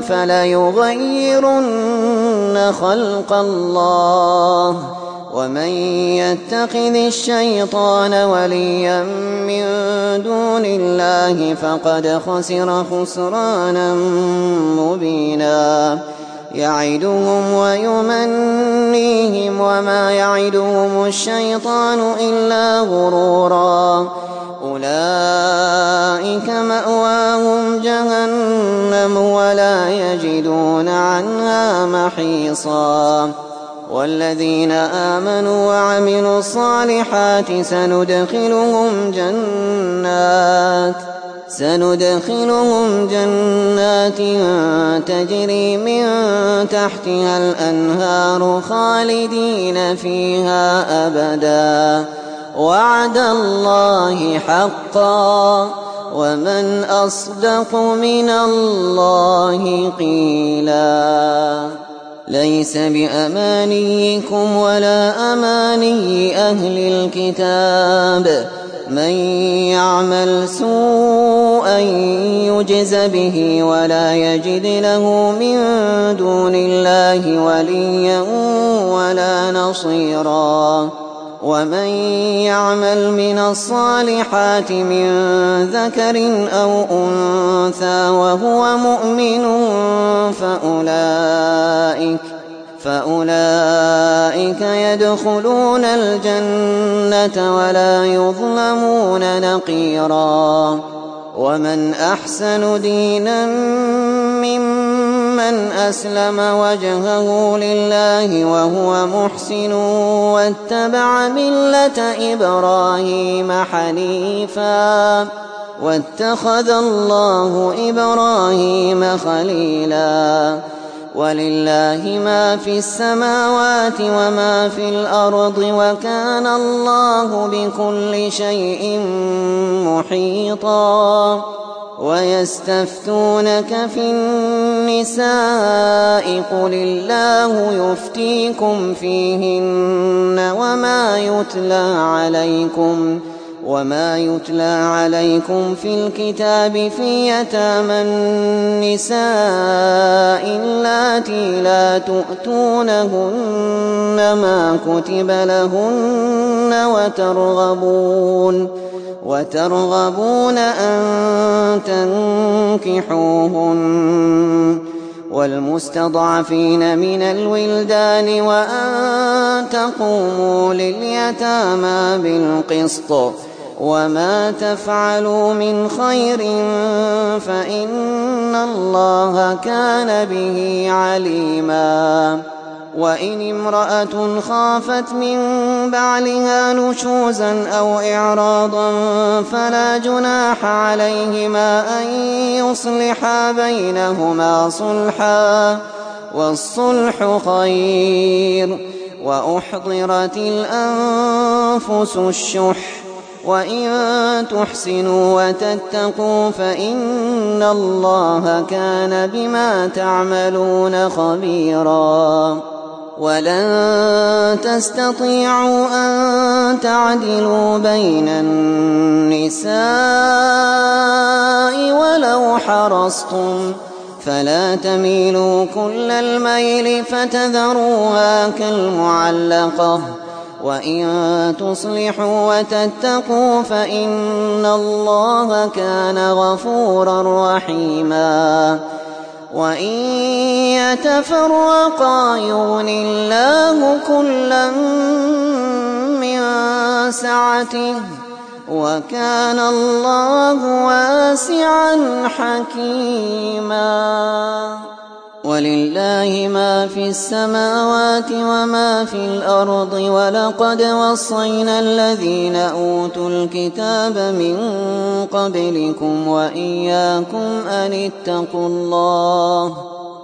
فليغيرن خلق الله ومن يتخذ الشيطان وليا من دون الله فقد خسر خسرانا مبينا. يعدهم ويمنيهم وما يعدهم الشيطان إلا غرورا. أولئك مأواهم جهنم ولا يجدون عنها محيصا. والذين آمنوا وعملوا الصالحات سندخلهم جنات سندخلهم جنات تجري من تحتها الأنهار خالدين فيها أبدا وعد الله حقا ومن أصدق من الله قيلا. ليس بأمانيكم ولا أماني أهل الكتاب من يعمل سوءا يجز به ولا يجد له من دون الله وليا ولا نصيرا. ومن يعمل من الصالحات من ذكر أو أنثى وهو مؤمن فأولئك فأولئك يدخلون الجنة ولا يظلمون نقيرا. ومن أحسن دينا ممن أسلم وجهه لله وهو محسن واتبع ملة إبراهيم حنيفا واتخذ الله إبراهيم خليلا. ولله ما في السماوات وما في الأرض وكان الله بكل شيء محيطا ويستفتونك في النساء قل الله يفتيكم فيهن وما يتلى عليكم وما يتلى عليكم في الكتاب في يتامى النساء اللاتي لا تؤتونهن ما كتب لهن وترغبون وترغبون أن تنكحوهن والمستضعفين من الولدان وأن تقوموا لليتامى بالقسط وما تفعلوا من خير فإن الله كان به عليما وإن امرأة خافت من بعلها نشوزا أو إعراضا فلا جناح عليهما أن يصلحا بينهما صلحا والصلح خير وأحضرت الأنفس الشح وإن تحسنوا وتتقوا فإن الله كان بما تعملون خبيرا ولن تستطيعوا أن تعدلوا بين النساء ولو حرصتم فلا تميلوا كل الميل فتذروها كالمعلقة وإن تصلحوا وتتقوا فإن الله كان غفورا رحيما وإن يتفرقا يغن الله كلا من سعته وكان الله واسعا حكيما ولله ما في السماوات وما في الأرض ولقد وصينا الذين أوتوا الكتاب من قبلكم وإياكم أن اتقوا الله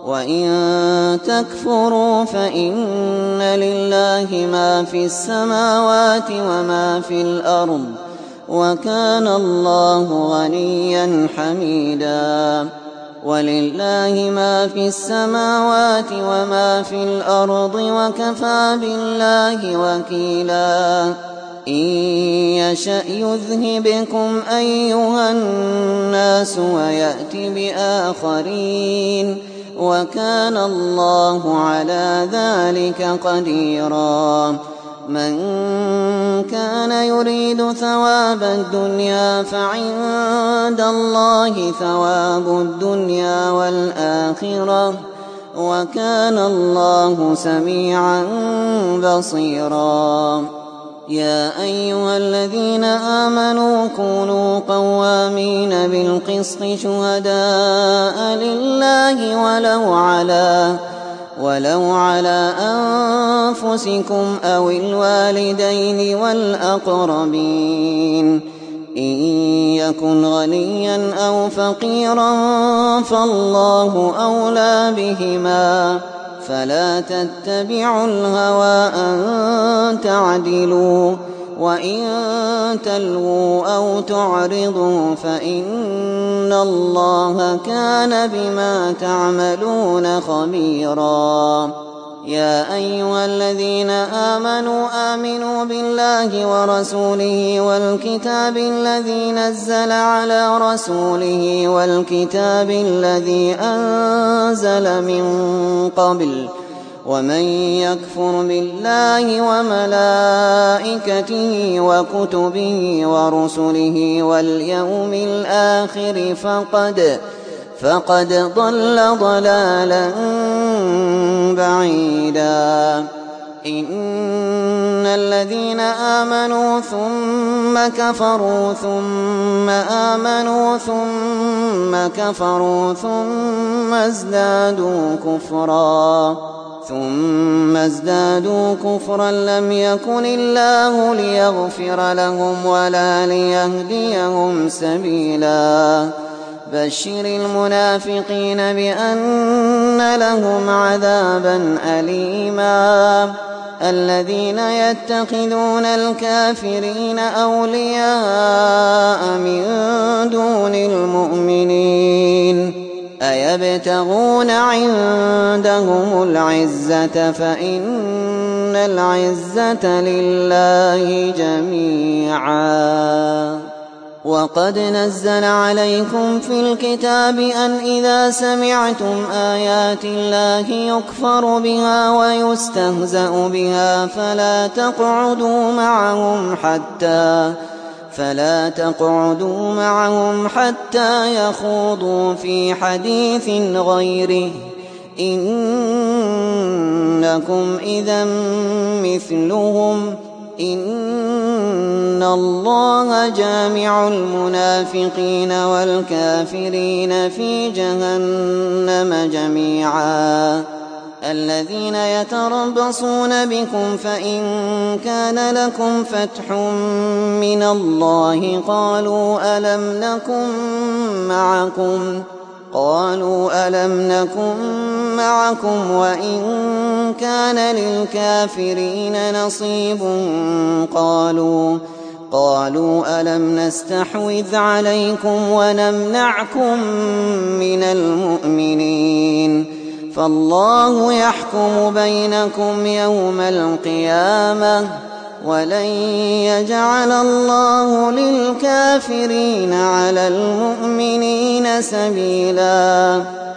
وإن تكفروا فإن لله ما في السماوات وما في الأرض وكان الله غنيا حميدا ولله ما في السماوات وما في الأرض وكفى بالله وكيلا إن يشأ يذهبكم أيها الناس ويأت بآخرين وكان الله على ذلك قديرا من كان يريد ثواب الدنيا فعند الله ثواب الدنيا والآخرة وكان الله سميعا بصيرا يا أيها الذين آمنوا كونوا قوامين بالقسط شهداء لله ولو على ولو على أنفسكم أو الوالدين والأقربين إن يكن غنيا أو فقيرا فالله أولى بهما فلا تتبعوا الهوى أن تعدلوا وإن تلووا أو تعرضوا فإن الله كان بما تعملون خبيرا يا أيها الذين آمنوا آمنوا بالله ورسوله والكتاب الذي نزل على رسوله والكتاب الذي أنزل من قبل ومن يكفر بالله وملائكته وكتبه ورسله واليوم الآخر فقد فقد ضل ضلالا بعيدا إن الذين آمنوا ثم كفروا ثم آمنوا ثم كفروا ثم ازدادوا كفرا ثم ازدادوا كفرا لم يكن الله ليغفر لهم ولا ليهديهم سبيلا بشر المنافقين بأن لهم عذابا أليما الذين يتخذون الكافرين أولياء من دون المؤمنين أيبتغون عندهم العزة فإن العزة لله جميعا وقد نزل عليكم في الكتاب أن إذا سمعتم آيات الله يكفر بها ويستهزأ بها فلا تقعدوا معهم حتى فلا تقعدوا معهم حتى يخوضوا في حديث غيره إنكم إذا مثلهم إن الله جامع المنافقين والكافرين في جهنم جميعا الذين يتربصون بكم فإن كان لكم فتح من الله قالوا ألم نكن معكم قالوا ألم نكن معكم وإن كان للكافرين نصيب قالوا قالوا ألم نستحوذ عليكم ونمنعكم من المؤمنين فالله يحكم بينكم يوم القيامة ولن يجعل الله للكافرين على المؤمنين سبيلا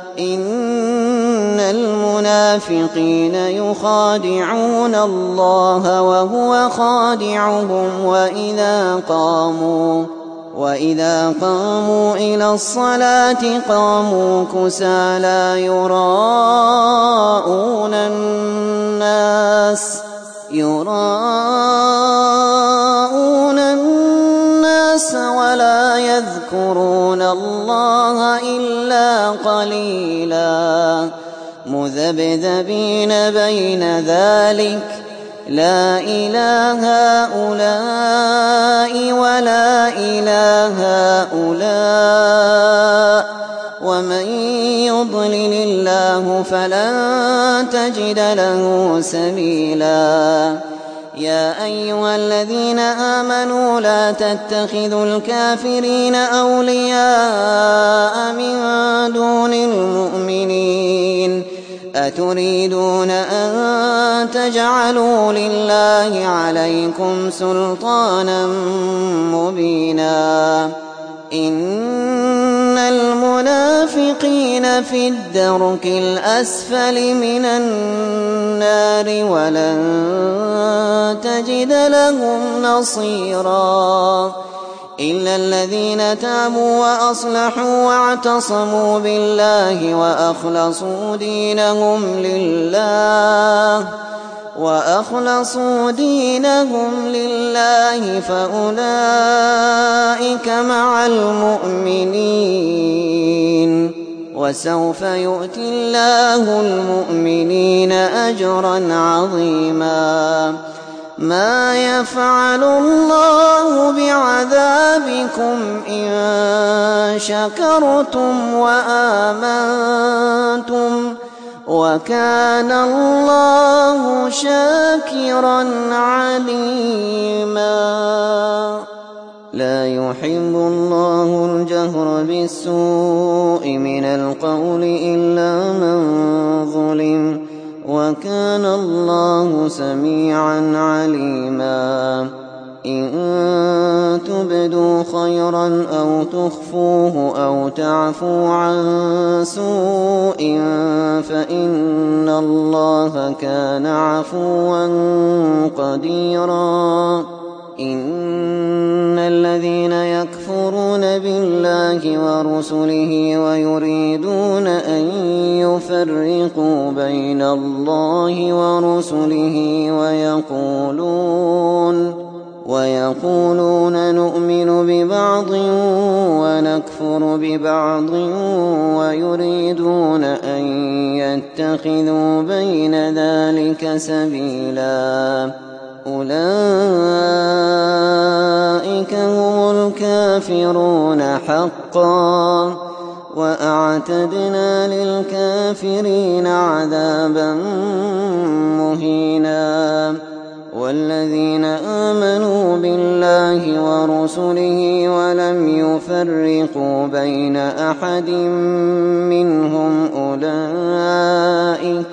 إن المنافقين يخادعون الله وهو خادعهم وإذا قاموا وإذا قاموا إلى الصلاة قاموا كسالى يراءون الناس يراءون الناس ولا يذكرون الله إلا قليلا مذبذبين بين ذلك لا إله هؤلاء ولا إله هؤلاء ومن يضلل الله فلن تجد له سبيلا يا أيها الذين آمنوا لا تتخذوا الكافرين أولياء من دون المؤمنين أتريدون أن تجعلوا لله عليكم سلطانا مبينا إن المنافقين في الدرك الأسفل من النار ولن تجد لهم نصيرا إلا الذين تابوا وأصلحوا واعتصموا بالله وأخلصوا دينهم لله وأخلصوا دينهم لله فأولئك مع المؤمنين وسوف يؤتي الله المؤمنين أجرا عظيما ما يفعل الله بعذابكم إن شكرتم وآمنتم وكان الله شاكرا عليما لا يحب الله الجهر بالسوء من القول إلا من ظلم وكان الله سميعا عليما إن تبدوا خيرا أو تخفوه أو تعفوا عن سوء فإن الله كان عفوا قديرا إن الذين يكفرون بالله ورسله ويريدون أن يفرقوا بين الله ورسله ويقولون ويقولون نؤمن ببعض ونكفر ببعض ويريدون أن يتخذوا بين ذلك سبيلا أولئك هم الكافرون حقا وأعتدنا للكافرين عذابا مهينا والذين آمنوا بالله ورسله ولم يفرقوا بين أحد منهم أولئك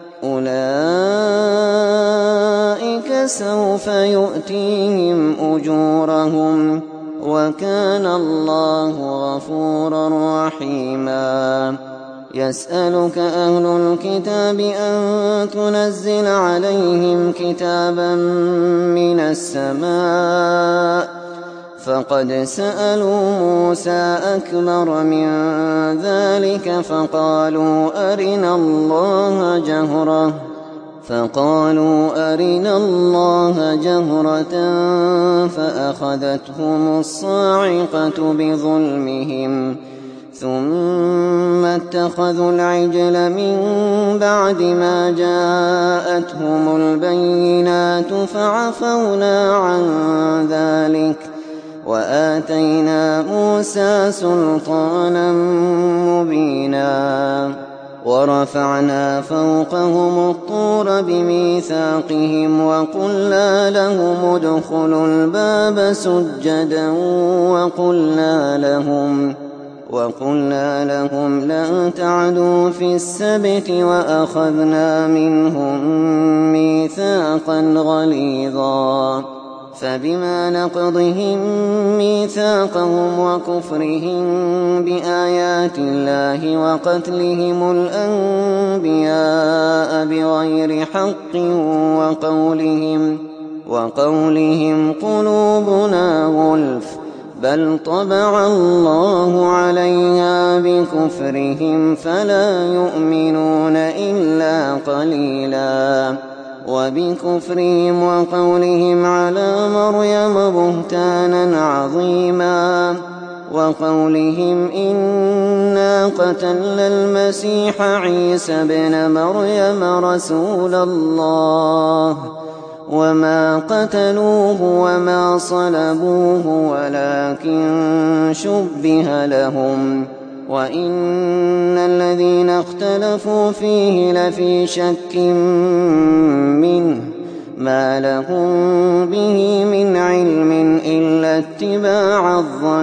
أولئك سوف يؤتيهم أجورهم وكان الله غفورا رحيما يسألك أهل الكتاب أن تنزل عليهم كتابا من السماء فقد سألوا موسى أكبر من ذلك فقالوا أرنا الله جهرة فقالوا أرنا الله جهرة فأخذتهم الصاعقة بظلمهم ثم اتخذوا العجل من بعد ما جاءتهم البينات فعفونا عن ذلك وآتينا موسى سلطانا مبينا ورفعنا فوقهم الطور بميثاقهم وقلنا لهم ادخلوا الباب سجدا وقلنا لهم وقلنا لهم لا تعدوا في السبت وأخذنا منهم ميثاقا غليظا فبما نقضهم ميثاقهم وكفرهم بآيات الله وقتلهم الأنبياء بغير حق وقولهم, وقولهم قلوبنا غلف بل طبع الله عليها بكفرهم فلا يؤمنون إلا قليلا وبكفرهم وقولهم على مريم بهتانا عظيما وقولهم إنا قتلنا المسيح عيسى ابن مريم رسول الله وما قتلوه وما صلبوه ولكن شبه لهم وإن الذين اختلفوا فيه لفي شك منه ما لهم به من علم إلا اتباع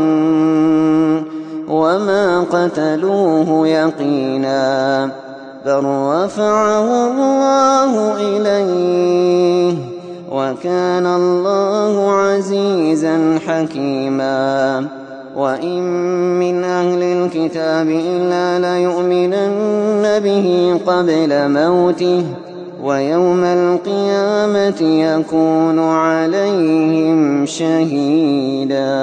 الظن وما قتلوه يقينا بل رفعه الله إليه وكان الله عزيزا حكيما وإن من أهل الكتاب إلا ليؤمنن به قبل موته ويوم القيامة يكون عليهم شهيدا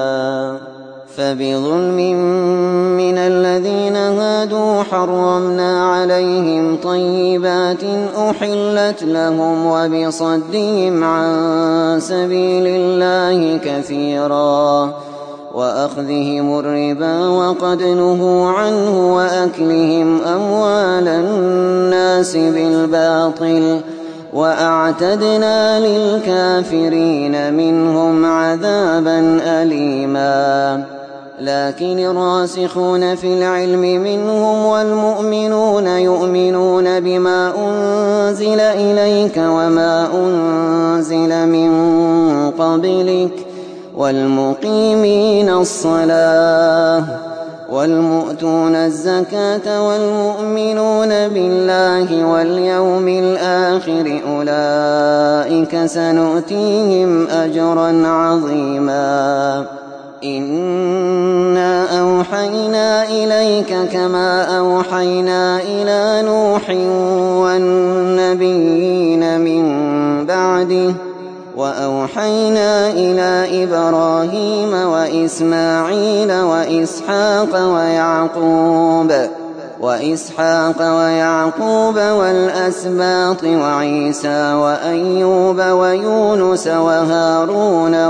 فبظلم من الذين هادوا حرمنا عليهم طيبات أحلت لهم وبصدهم عن سبيل الله كثيرا وأخذهم الربا وقد نهوا عنه وأكلهم أموال الناس بالباطل وأعتدنا للكافرين منهم عذابا أليما لكن الراسخون في العلم منهم والمؤمنون يؤمنون بما أنزل إليك وما أنزل من قبلك والمقيمين الصلاة والمؤتون الزكاة والمؤمنون بالله واليوم الآخر أولئك سنؤتيهم أجرا عظيما إنا أوحينا إليك كما أوحينا إلى نوح والنبيين من بعده وأوحينا إلى إبراهيم وإسماعيل وإسحاق ويعقوب وإسحاق ويعقوب والأسباط وعيسى وأيوب ويونس وهارون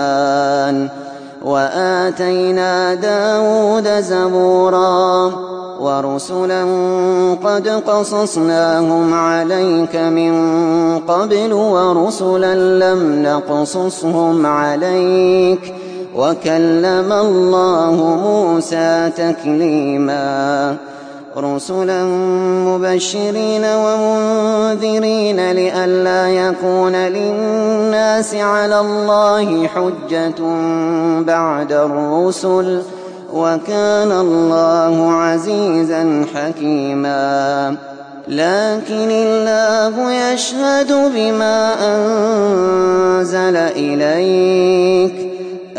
وسليمان وآتينا داود زبورا ورسلا قد قصصناهم عليك من قبل ورسلا لم نقصصهم عليك وكلم الله موسى تكليما رسلا مبشرين ومنذرين لئلا يكون للناس على الله حجة بعد الرسل وكان الله عزيزا حكيما لكن الله يشهد بما أنزل إليك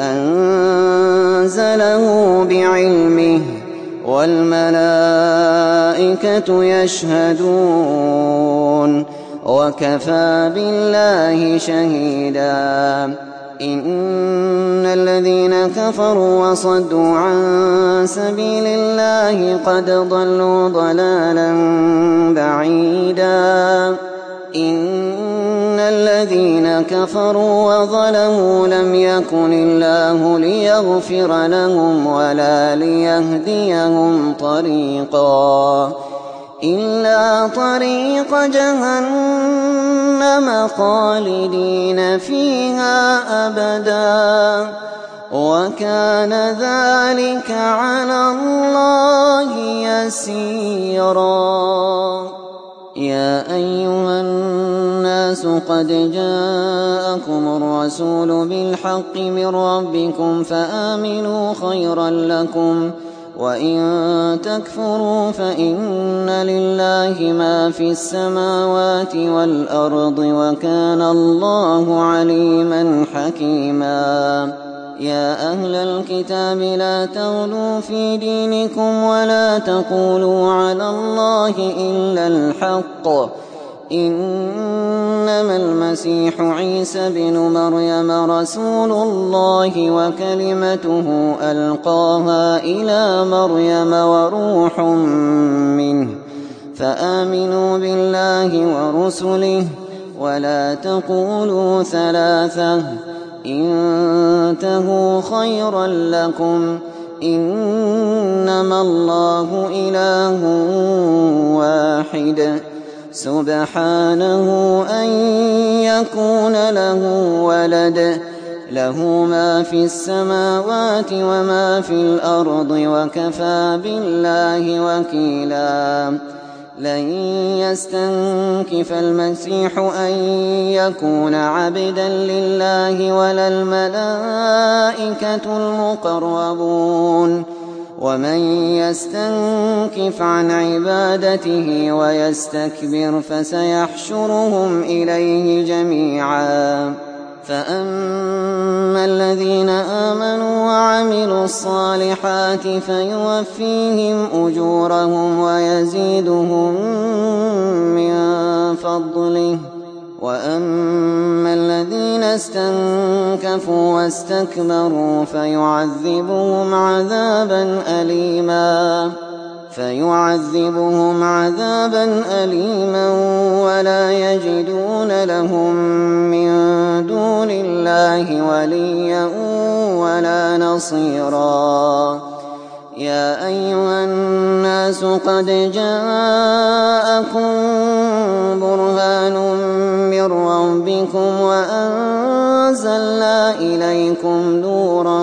أنزله بعلمه والملائكة يشهدون وكفى بالله شهيدا إن الذين كفروا وصدوا عن سبيل الله قد ضلوا ضلالا بعيدا إن الذين كفروا وظلموا لم يكن الله ليغفر لهم ولا ليهديهم طريقا إلا طريق جهنم خالدين فيها أبدا وكان ذلك على الله يسيرا يا أيها الناس قد جاءكم الرسول بالحق من ربكم فآمنوا خيرا لكم وإن تكفروا فإن لله ما في السماوات والأرض وكان الله عليما حكيما يا أهل الكتاب لا تغلوا في دينكم ولا تقولوا على الله إلا الحق إنما المسيح عيسى بن مريم رسول الله وكلمته ألقاها إلى مريم وروح منه فآمنوا بالله ورسله ولا تقولوا ثلاثة انتهوا خيرا لكم إنما الله إله واحد سبحانه أن يكون له ولد له ما في السماوات وما في الأرض وكفى بالله وكيلا لن يستنكف المسيح أن يكون عبدا لله ولا الملائكة المقربون ومن يستنكف عن عبادته ويستكبر فسيحشرهم إليه جميعا فأما الذين آمنوا وعملوا الصالحات فيوفيهم أجورهم ويزيدهم من فضله وأما الذين استنكفوا واستكبروا فيعذبهم عذابا أليما فيعذبهم عذابا أليما ولا يجدون لهم من دون الله وليا ولا نصيرا يا أيها الناس قد جاءكم برهان من ربكم وأنزلنا إليكم نورا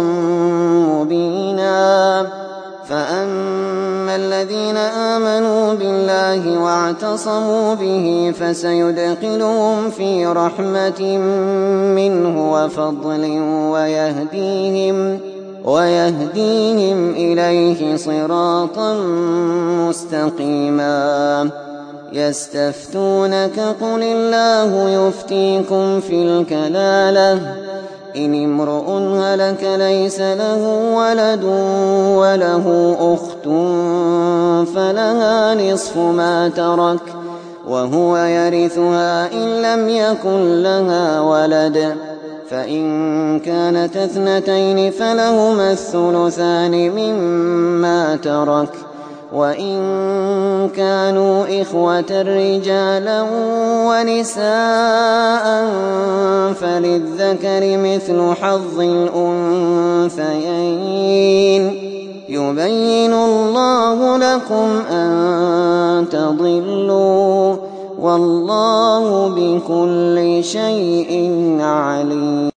مبينا فأما الذين آمنوا بالله واعتصموا به فسيدخلهم في رحمة منه وفضل ويهديهم ويهديهم إليه صراطا مستقيما يستفتونك قل الله يفتيكم في الكلالة إن امرؤ هلك ليس له ولد وله أخت فلها نصف ما ترك وهو يرثها إن لم يكن لها ولد فإن كانت اثنتين فلهما الثلثان مما ترك وإن كانوا إخوة رجالا ونساء فللذكر مثل حظ الأنثيين يبين الله لكم أن تضلوا والله بكل شيء عليم.